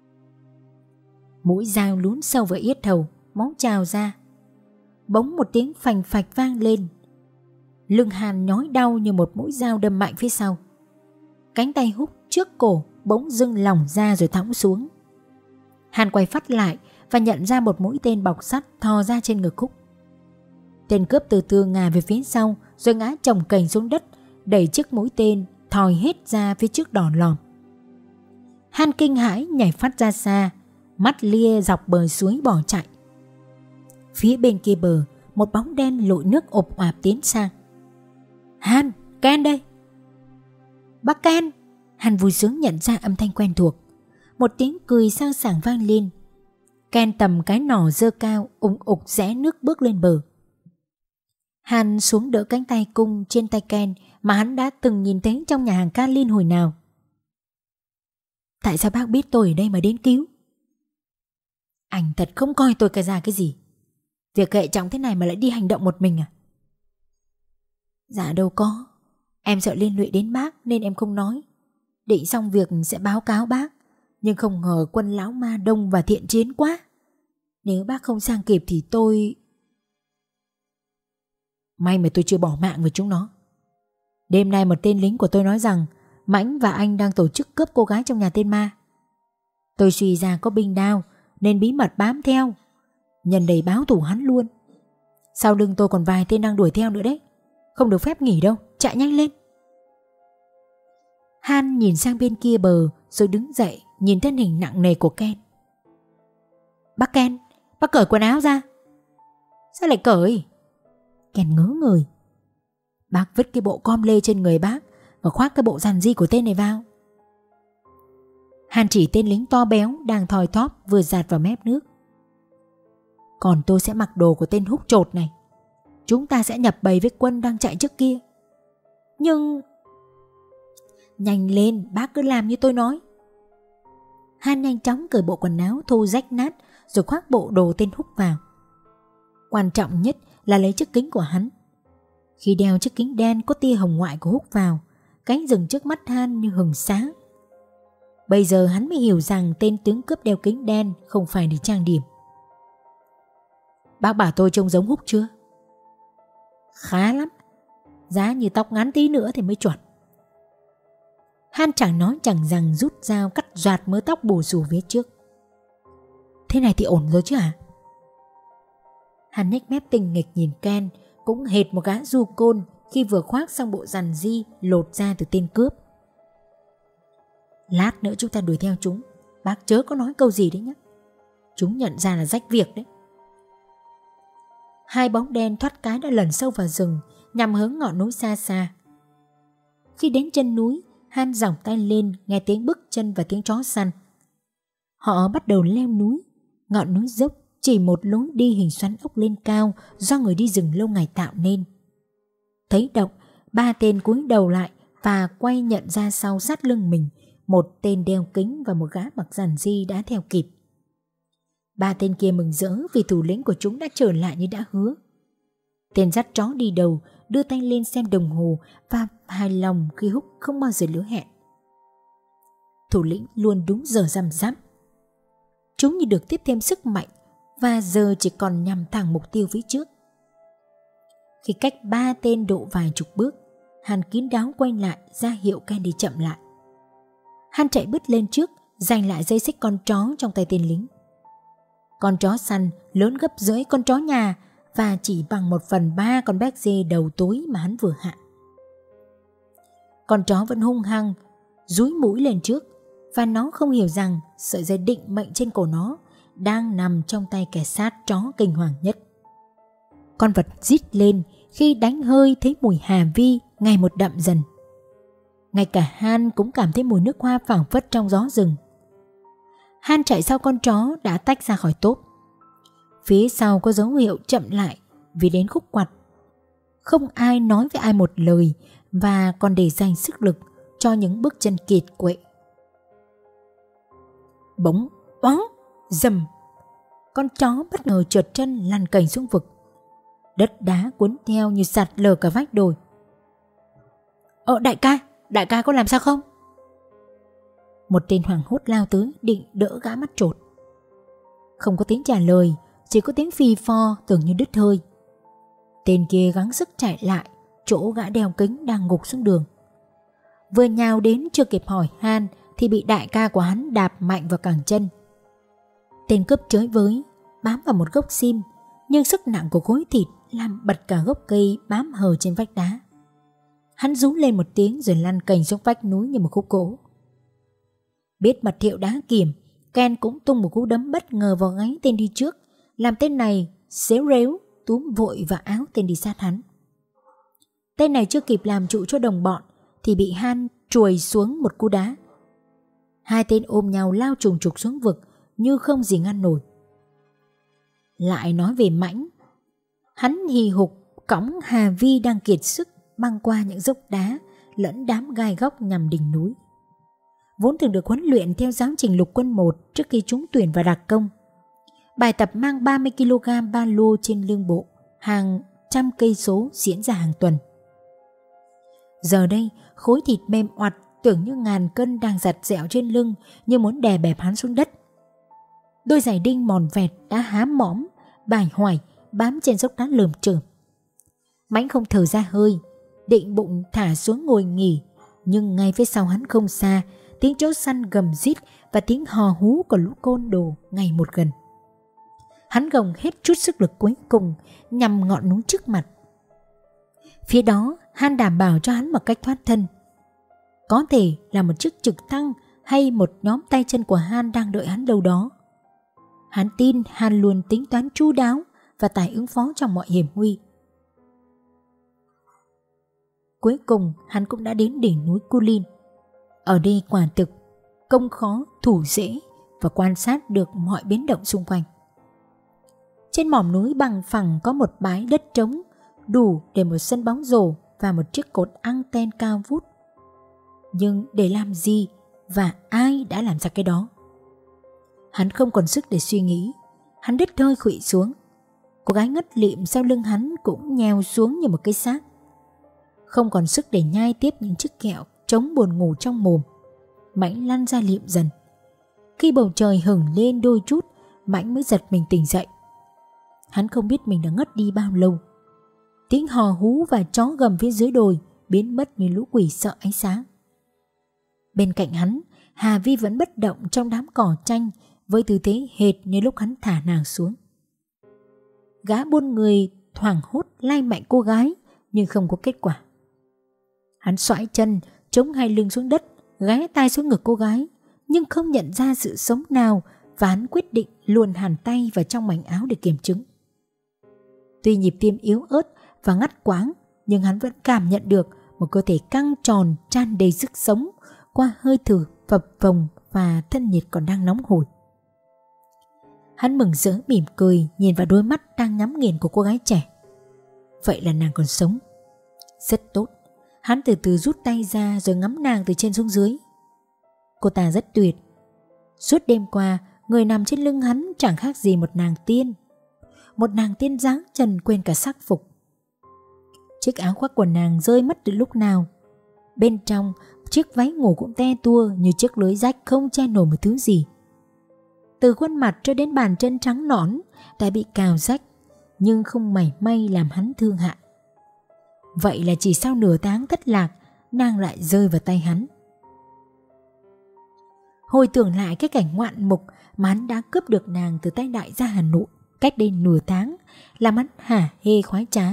Mũi dao lún sâu vào yết hầu, máu trào ra. Bỗng một tiếng phành phạch vang lên. Lưng Hàn nhói đau như một mũi dao đâm mạnh phía sau. Cánh tay húc trước cổ bỗng dưng lỏng ra rồi thõng xuống. Hàn quay phát lại và nhận ra một mũi tên bọc sắt thò ra trên ngực húc. Tên cướp từ từ ngả về phía sau rồi ngã chồng cành xuống đất, đẩy chiếc mũi tên thòi hết ra phía trước đòn lòm. Hàn kinh hãi nhảy phát ra xa, mắt lia dọc bờ suối bỏ chạy. Phía bên kia bờ, một bóng đen lội nước ộp ạp tiến sang. Han, Ken đây. Bác Ken. Hàn vui sướng nhận ra âm thanh quen thuộc. Một tiếng cười sang sảng vang lên. Ken tầm cái nỏ giơ cao, ủng ục rẽ nước bước lên bờ. Hàn xuống đỡ cánh tay cung trên tay Ken mà hắn đã từng nhìn thấy trong nhà hàng Kalin hồi nào. Tại sao bác biết tôi ở đây mà đến cứu? Anh thật không coi tôi cái ra cái gì. Việc hệ trọng thế này mà lại đi hành động một mình à? Dạ đâu có. Em sợ liên lụy đến bác nên em không nói. Định xong việc sẽ báo cáo bác. Nhưng không ngờ quân lão ma đông và thiện chiến quá. Nếu bác không sang kịp thì tôi... May mà tôi chưa bỏ mạng với chúng nó. Đêm nay một tên lính của tôi nói rằng Mãnh và anh đang tổ chức cướp cô gái trong nhà tên ma. Tôi suy ra có binh đao nên bí mật bám theo, nhân đây báo thủ hắn luôn. Sau lưng tôi còn vài tên đang đuổi theo nữa đấy. Không được phép nghỉ đâu, chạy nhanh lên. Han nhìn sang bên kia bờ rồi đứng dậy nhìn thân hình nặng nề của Ken. Bác Ken, bác cởi quần áo ra. Sao lại cởi? Ken ngớ người. Bác vứt cái bộ com lê trên người bác và khoác cái bộ dằn di của tên này vào. Han chỉ tên lính to béo đang thoi thóp vừa dạt vào mép nước. Còn tôi sẽ mặc đồ của tên húc chột này. Chúng ta sẽ nhập bầy với quân đang chạy trước kia. Nhưng... Nhanh lên, bác cứ làm như tôi nói. Han nhanh chóng cởi bộ quần áo thô rách nát rồi khoác bộ đồ tên húc vào. Quan trọng nhất là lấy chiếc kính của hắn. Khi đeo chiếc kính đen có tia hồng ngoại của húc vào, cánh rừng trước mắt Han như hừng sáng. Bây giờ hắn mới hiểu rằng tên tướng cướp đeo kính đen không phải để trang điểm. Bác bảo tôi trông giống húc chưa? Khá lắm. Giá như tóc ngắn tí nữa thì mới chuẩn. Han chẳng nói chẳng rằng rút dao cắt doạt mớ tóc bù xù phía trước. Thế này thì ổn rồi chứ hả? Han nhếch mép tinh nghịch nhìn Ken, cũng hệt một gã du côn khi vừa khoác xong bộ dằn di lột ra từ tên cướp. Lát nữa chúng ta đuổi theo chúng. Bác chớ có nói câu gì đấy nhé. Chúng nhận ra là rách việc đấy. Hai bóng đen thoát cái đã lẩn sâu vào rừng nhằm hướng ngọn núi xa xa. Khi đến chân núi, Han giỏng tay lên nghe tiếng bước chân và tiếng chó săn. Họ bắt đầu leo núi. Ngọn núi dốc chỉ một lối đi hình xoắn ốc lên cao do người đi rừng lâu ngày tạo nên. Thấy động, ba tên cúi đầu lại và quay nhận ra sau sát lưng mình một tên đeo kính và một gã mặc dằn di đã theo kịp. Ba tên kia mừng rỡ vì thủ lĩnh của chúng đã trở lại như đã hứa. Tên dắt chó đi đầu đưa tay lên xem đồng hồ và hài lòng khi Húc không bao giờ lỡ hẹn. Thủ lĩnh luôn đúng giờ răm rắp. Chúng như được tiếp thêm sức mạnh và giờ chỉ còn nhằm thẳng mục tiêu phía trước. Khi cách ba tên độ vài chục bước, Han kín đáo quay lại ra hiệu Ken đi chậm lại. Han chạy bứt lên trước, giành lại dây xích con chó trong tay tên lính. Con chó săn lớn gấp rưỡi con chó nhà và chỉ bằng 1/3 con béc dê đầu tối mà hắn vừa hạ. Con chó vẫn hung hăng, dúi mũi lên trước và nó không hiểu rằng sợi dây định mệnh trên cổ nó đang nằm trong tay kẻ sát chó kinh hoàng nhất. Con vật rít lên khi đánh hơi thấy mùi hà vi ngày một đậm dần. Ngay cả Han cũng cảm thấy mùi nước hoa phảng phất trong gió rừng. Han chạy sau con chó đã tách ra khỏi tốp. Phía sau có dấu hiệu chậm lại vì đến khúc quặt. Không ai nói với ai một lời và còn để dành sức lực cho những bước chân kiệt quệ. Bỗng oáng dầm, con chó bất ngờ trượt chân lăn cành xuống vực. Đất đá cuốn theo như sạt lở cả vách đồi. Đại ca có làm sao không? Một tên hoảng hốt lao tới định đỡ gã mắt trột. Không có tiếng trả lời, chỉ có tiếng phì phò tưởng như đứt hơi. Tên kia gắng sức chạy lại chỗ gã đeo kính đang gục xuống đường. Vừa nhào đến chưa kịp hỏi Han thì bị đại ca của hắn đạp mạnh vào cẳng chân. Tên cướp chới với bám vào một gốc sim, nhưng sức nặng của khối thịt làm bật cả gốc cây bám hờ trên vách đá. Hắn rú lên một tiếng rồi lăn cành xuống vách núi như một khúc gỗ. Biết mật hiệu đã kiểm, Ken cũng tung một cú đấm bất ngờ vào gáy tên đi trước, làm tên này xéo réo túm vội vào áo tên đi sát hắn. Tên này chưa kịp làm trụ cho đồng bọn thì bị Han trùi xuống một cú đá. Hai tên ôm nhau lao trùng trục xuống vực như không gì ngăn nổi. Lại nói về Mãnh, hắn hì hục cõng Hà Vi đang kiệt sức băng qua những dốc đá lẫn đám gai góc nhằm đỉnh núi. Vốn thường được huấn luyện theo giáo trình lục quân 1 trước khi trúng tuyển vào đặc công. Bài tập mang 30 kg ba lô trên lưng bộ hàng trăm cây số diễn ra hàng tuần. Giờ đây khối thịt mềm oặt tưởng như ngàn cân đang giặt dẹo trên lưng như muốn đè bẹp hắn xuống đất. Đôi giày đinh mòn vẹt đã há mõm bài hoài bám trên dốc đá lởm chởm. Mãnh không thở ra hơi, định bụng thả xuống ngồi nghỉ, nhưng ngay phía sau hắn không xa, tiếng chó săn gầm rít và tiếng hò hú của lũ côn đồ ngày một gần. Hắn gồng hết chút sức lực cuối cùng nhằm ngọn núi trước mặt. Phía đó Han đảm bảo cho hắn một cách thoát thân. Có thể là một chiếc trực thăng hay một nhóm tay chân của Han đang đợi hắn đâu đó. Hắn tin Han luôn tính toán chu đáo và tài ứng phó trong mọi hiểm nguy. Cuối cùng hắn cũng đã đến đỉnh núi Cu Lin. Ở đây quả thực công khó thủ dễ và quan sát được mọi biến động xung quanh. Trên mỏm núi bằng phẳng có một bãi đất trống đủ để một sân bóng rổ và một chiếc cột anten cao vút. Nhưng để làm gì và ai đã làm ra cái đó? Hắn không còn sức để suy nghĩ. Hắn đứt hơi khuỵu xuống. Cô gái ngất lịm sau lưng hắn cũng nheo xuống như một cái xác. Không còn sức để nhai tiếp những chiếc kẹo chống buồn ngủ trong mồm, Mãnh lăn ra liệm dần. Khi bầu trời hửng lên đôi chút, Mãnh mới giật mình tỉnh dậy. Hắn không biết mình đã ngất đi bao lâu. Tiếng hò hú và chó gầm phía dưới đồi biến mất như lũ quỷ sợ ánh sáng. Bên cạnh hắn, Hà Vi vẫn bất động trong đám cỏ tranh với tư thế hệt như lúc hắn thả nàng xuống. Gã buôn người thoảng hốt lai mạnh cô gái nhưng không có kết quả. Hắn xoãi chân chống hai lưng xuống đất, ghé tay xuống ngực cô gái nhưng không nhận ra sự sống nào, và hắn quyết định luồn hẳn tay vào trong mảnh áo để kiểm chứng. Tuy nhịp tim yếu ớt và ngắt quãng, nhưng hắn vẫn cảm nhận được một cơ thể căng tròn tràn đầy sức sống qua hơi thở phập phồng và thân nhiệt còn đang nóng hổi. Hắn mừng rỡ mỉm cười nhìn vào đôi mắt đang nhắm nghiền của cô gái trẻ. Vậy là nàng còn sống. Rất tốt. Hắn từ từ rút tay ra rồi ngắm nàng từ trên xuống dưới. Cô ta rất tuyệt. Suốt đêm qua, người nằm trên lưng hắn chẳng khác gì một nàng tiên. Một nàng tiên dáng trần quên cả sắc phục. Chiếc áo khoác của nàng rơi mất từ lúc nào. Bên trong, chiếc váy ngủ cũng te tua như chiếc lưới rách không che nổi một thứ gì. Từ khuôn mặt cho đến bàn chân trắng nõn đã bị cào rách, nhưng không mảy may làm hắn thương hại. Vậy là chỉ sau nửa tháng thất lạc, nàng lại rơi vào tay hắn. Hồi tưởng lại cái cảnh ngoạn mục mà hắn đã cướp được nàng từ tay đại gia Hà Nội cách đây nửa tháng, làm hắn hả hê khoái trá.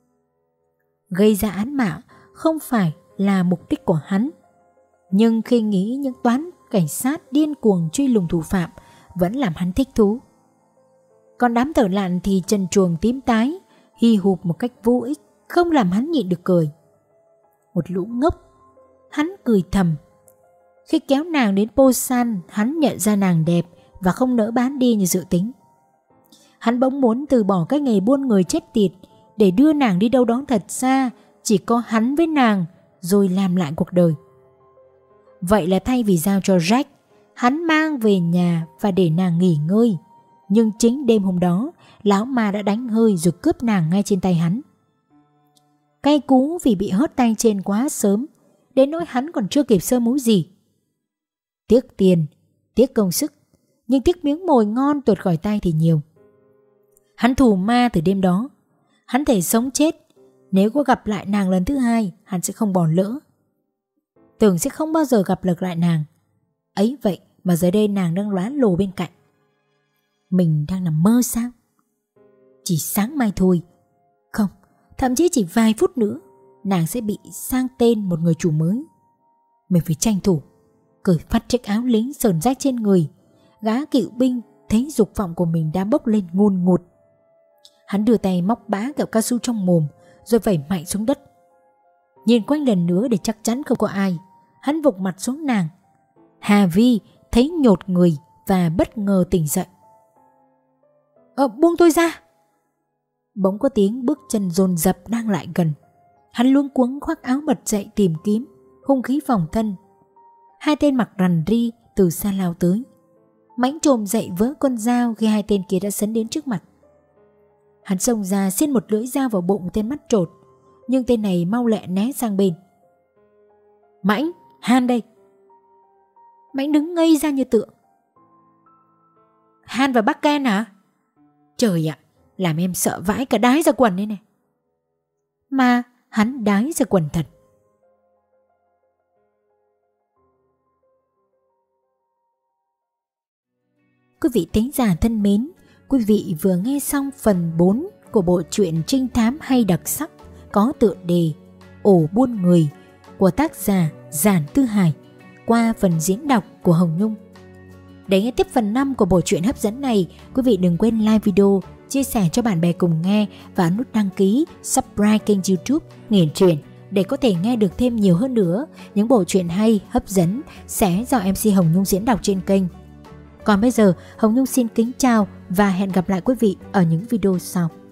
Gây ra án mạng không phải là mục đích của hắn, nhưng khi nghĩ những toán cảnh sát điên cuồng truy lùng thủ phạm vẫn làm hắn thích thú. Còn đám thợ lặn thì trần truồng tím tái, hì hụp một cách vô ích, không làm hắn nhịn được cười. Một lũ ngốc, hắn cười thầm. Khi kéo nàng đến Posan, hắn nhận ra nàng đẹp và không nỡ bán đi như dự tính. Hắn bỗng muốn từ bỏ cái nghề buôn người chết tiệt để đưa nàng đi đâu đó thật xa, chỉ có hắn với nàng, rồi làm lại cuộc đời. Vậy là thay vì giao cho Jack, hắn mang về nhà và để nàng nghỉ ngơi. Nhưng chính đêm hôm đó, lão ma đã đánh hơi rồi cướp nàng ngay trên tay hắn. Cay cú vì bị hớt tay trên quá sớm, đến nỗi hắn còn chưa kịp sơ múi gì. Tiếc tiền, tiếc công sức, nhưng tiếc miếng mồi ngon tuột khỏi tay thì nhiều. Hắn thù ma từ đêm đó. Hắn thể sống chết, nếu có gặp lại nàng lần thứ hai, hắn sẽ không bỏ lỡ. Tưởng sẽ không bao giờ gặp lại nàng. Ấy vậy mà giờ đây nàng đang lóa lồ bên cạnh. Mình đang nằm mơ sao? Chỉ sáng mai thôi. Không, thậm chí chỉ vài phút nữa, nàng sẽ bị sang tên một người chủ mới. Mình phải tranh thủ cởi phát chiếc áo lính sờn rách trên người. Gã cựu binh thấy dục vọng của mình đã bốc lên ngùn ngụt. Hắn đưa tay móc bã kẹo cao su trong mồm rồi vẩy mạnh xuống đất. Nhìn quanh lần nữa để chắc chắn không có ai, hắn vụt mặt xuống nàng. Hà Vi thấy nhột người và bất ngờ tỉnh dậy. Buông tôi ra. Bỗng có tiếng bước chân dồn dập đang lại gần. Hắn luống cuống khoác áo bật dậy tìm kiếm hung khí phòng thân. Hai tên mặc rằn ri từ xa lao tới. Mãnh trồm dậy vớ con dao khi hai tên kia đã sấn đến trước mặt. Hắn xông ra xiên một lưỡi dao vào bụng tên mắt trột, nhưng tên này mau lẹ né sang bên. Mãnh, Han đây. Mãnh đứng ngây ra như tượng. Han và bác Ken hả? Trời ạ, làm em sợ vãi cả đái ra quần đây này. Mà hắn đái ra quần thật. Quý vị thính giả thân mến, quý vị vừa nghe xong phần 4 của bộ truyện trinh thám hay đặc sắc có tựa đề Ổ buôn người của tác giả Giản Tư Hải qua phần diễn đọc của Hồng Nhung. Để nghe tiếp phần 5 của bộ truyện hấp dẫn này, quý vị đừng quên like video, chia sẻ cho bạn bè cùng nghe và nút đăng ký, subscribe kênh YouTube Nghiền Truyện để có thể nghe được thêm nhiều hơn nữa những bộ truyện hay, hấp dẫn sẽ do MC Hồng Nhung diễn đọc trên kênh. Còn bây giờ, Hồng Nhung xin kính chào và hẹn gặp lại quý vị ở những video sau.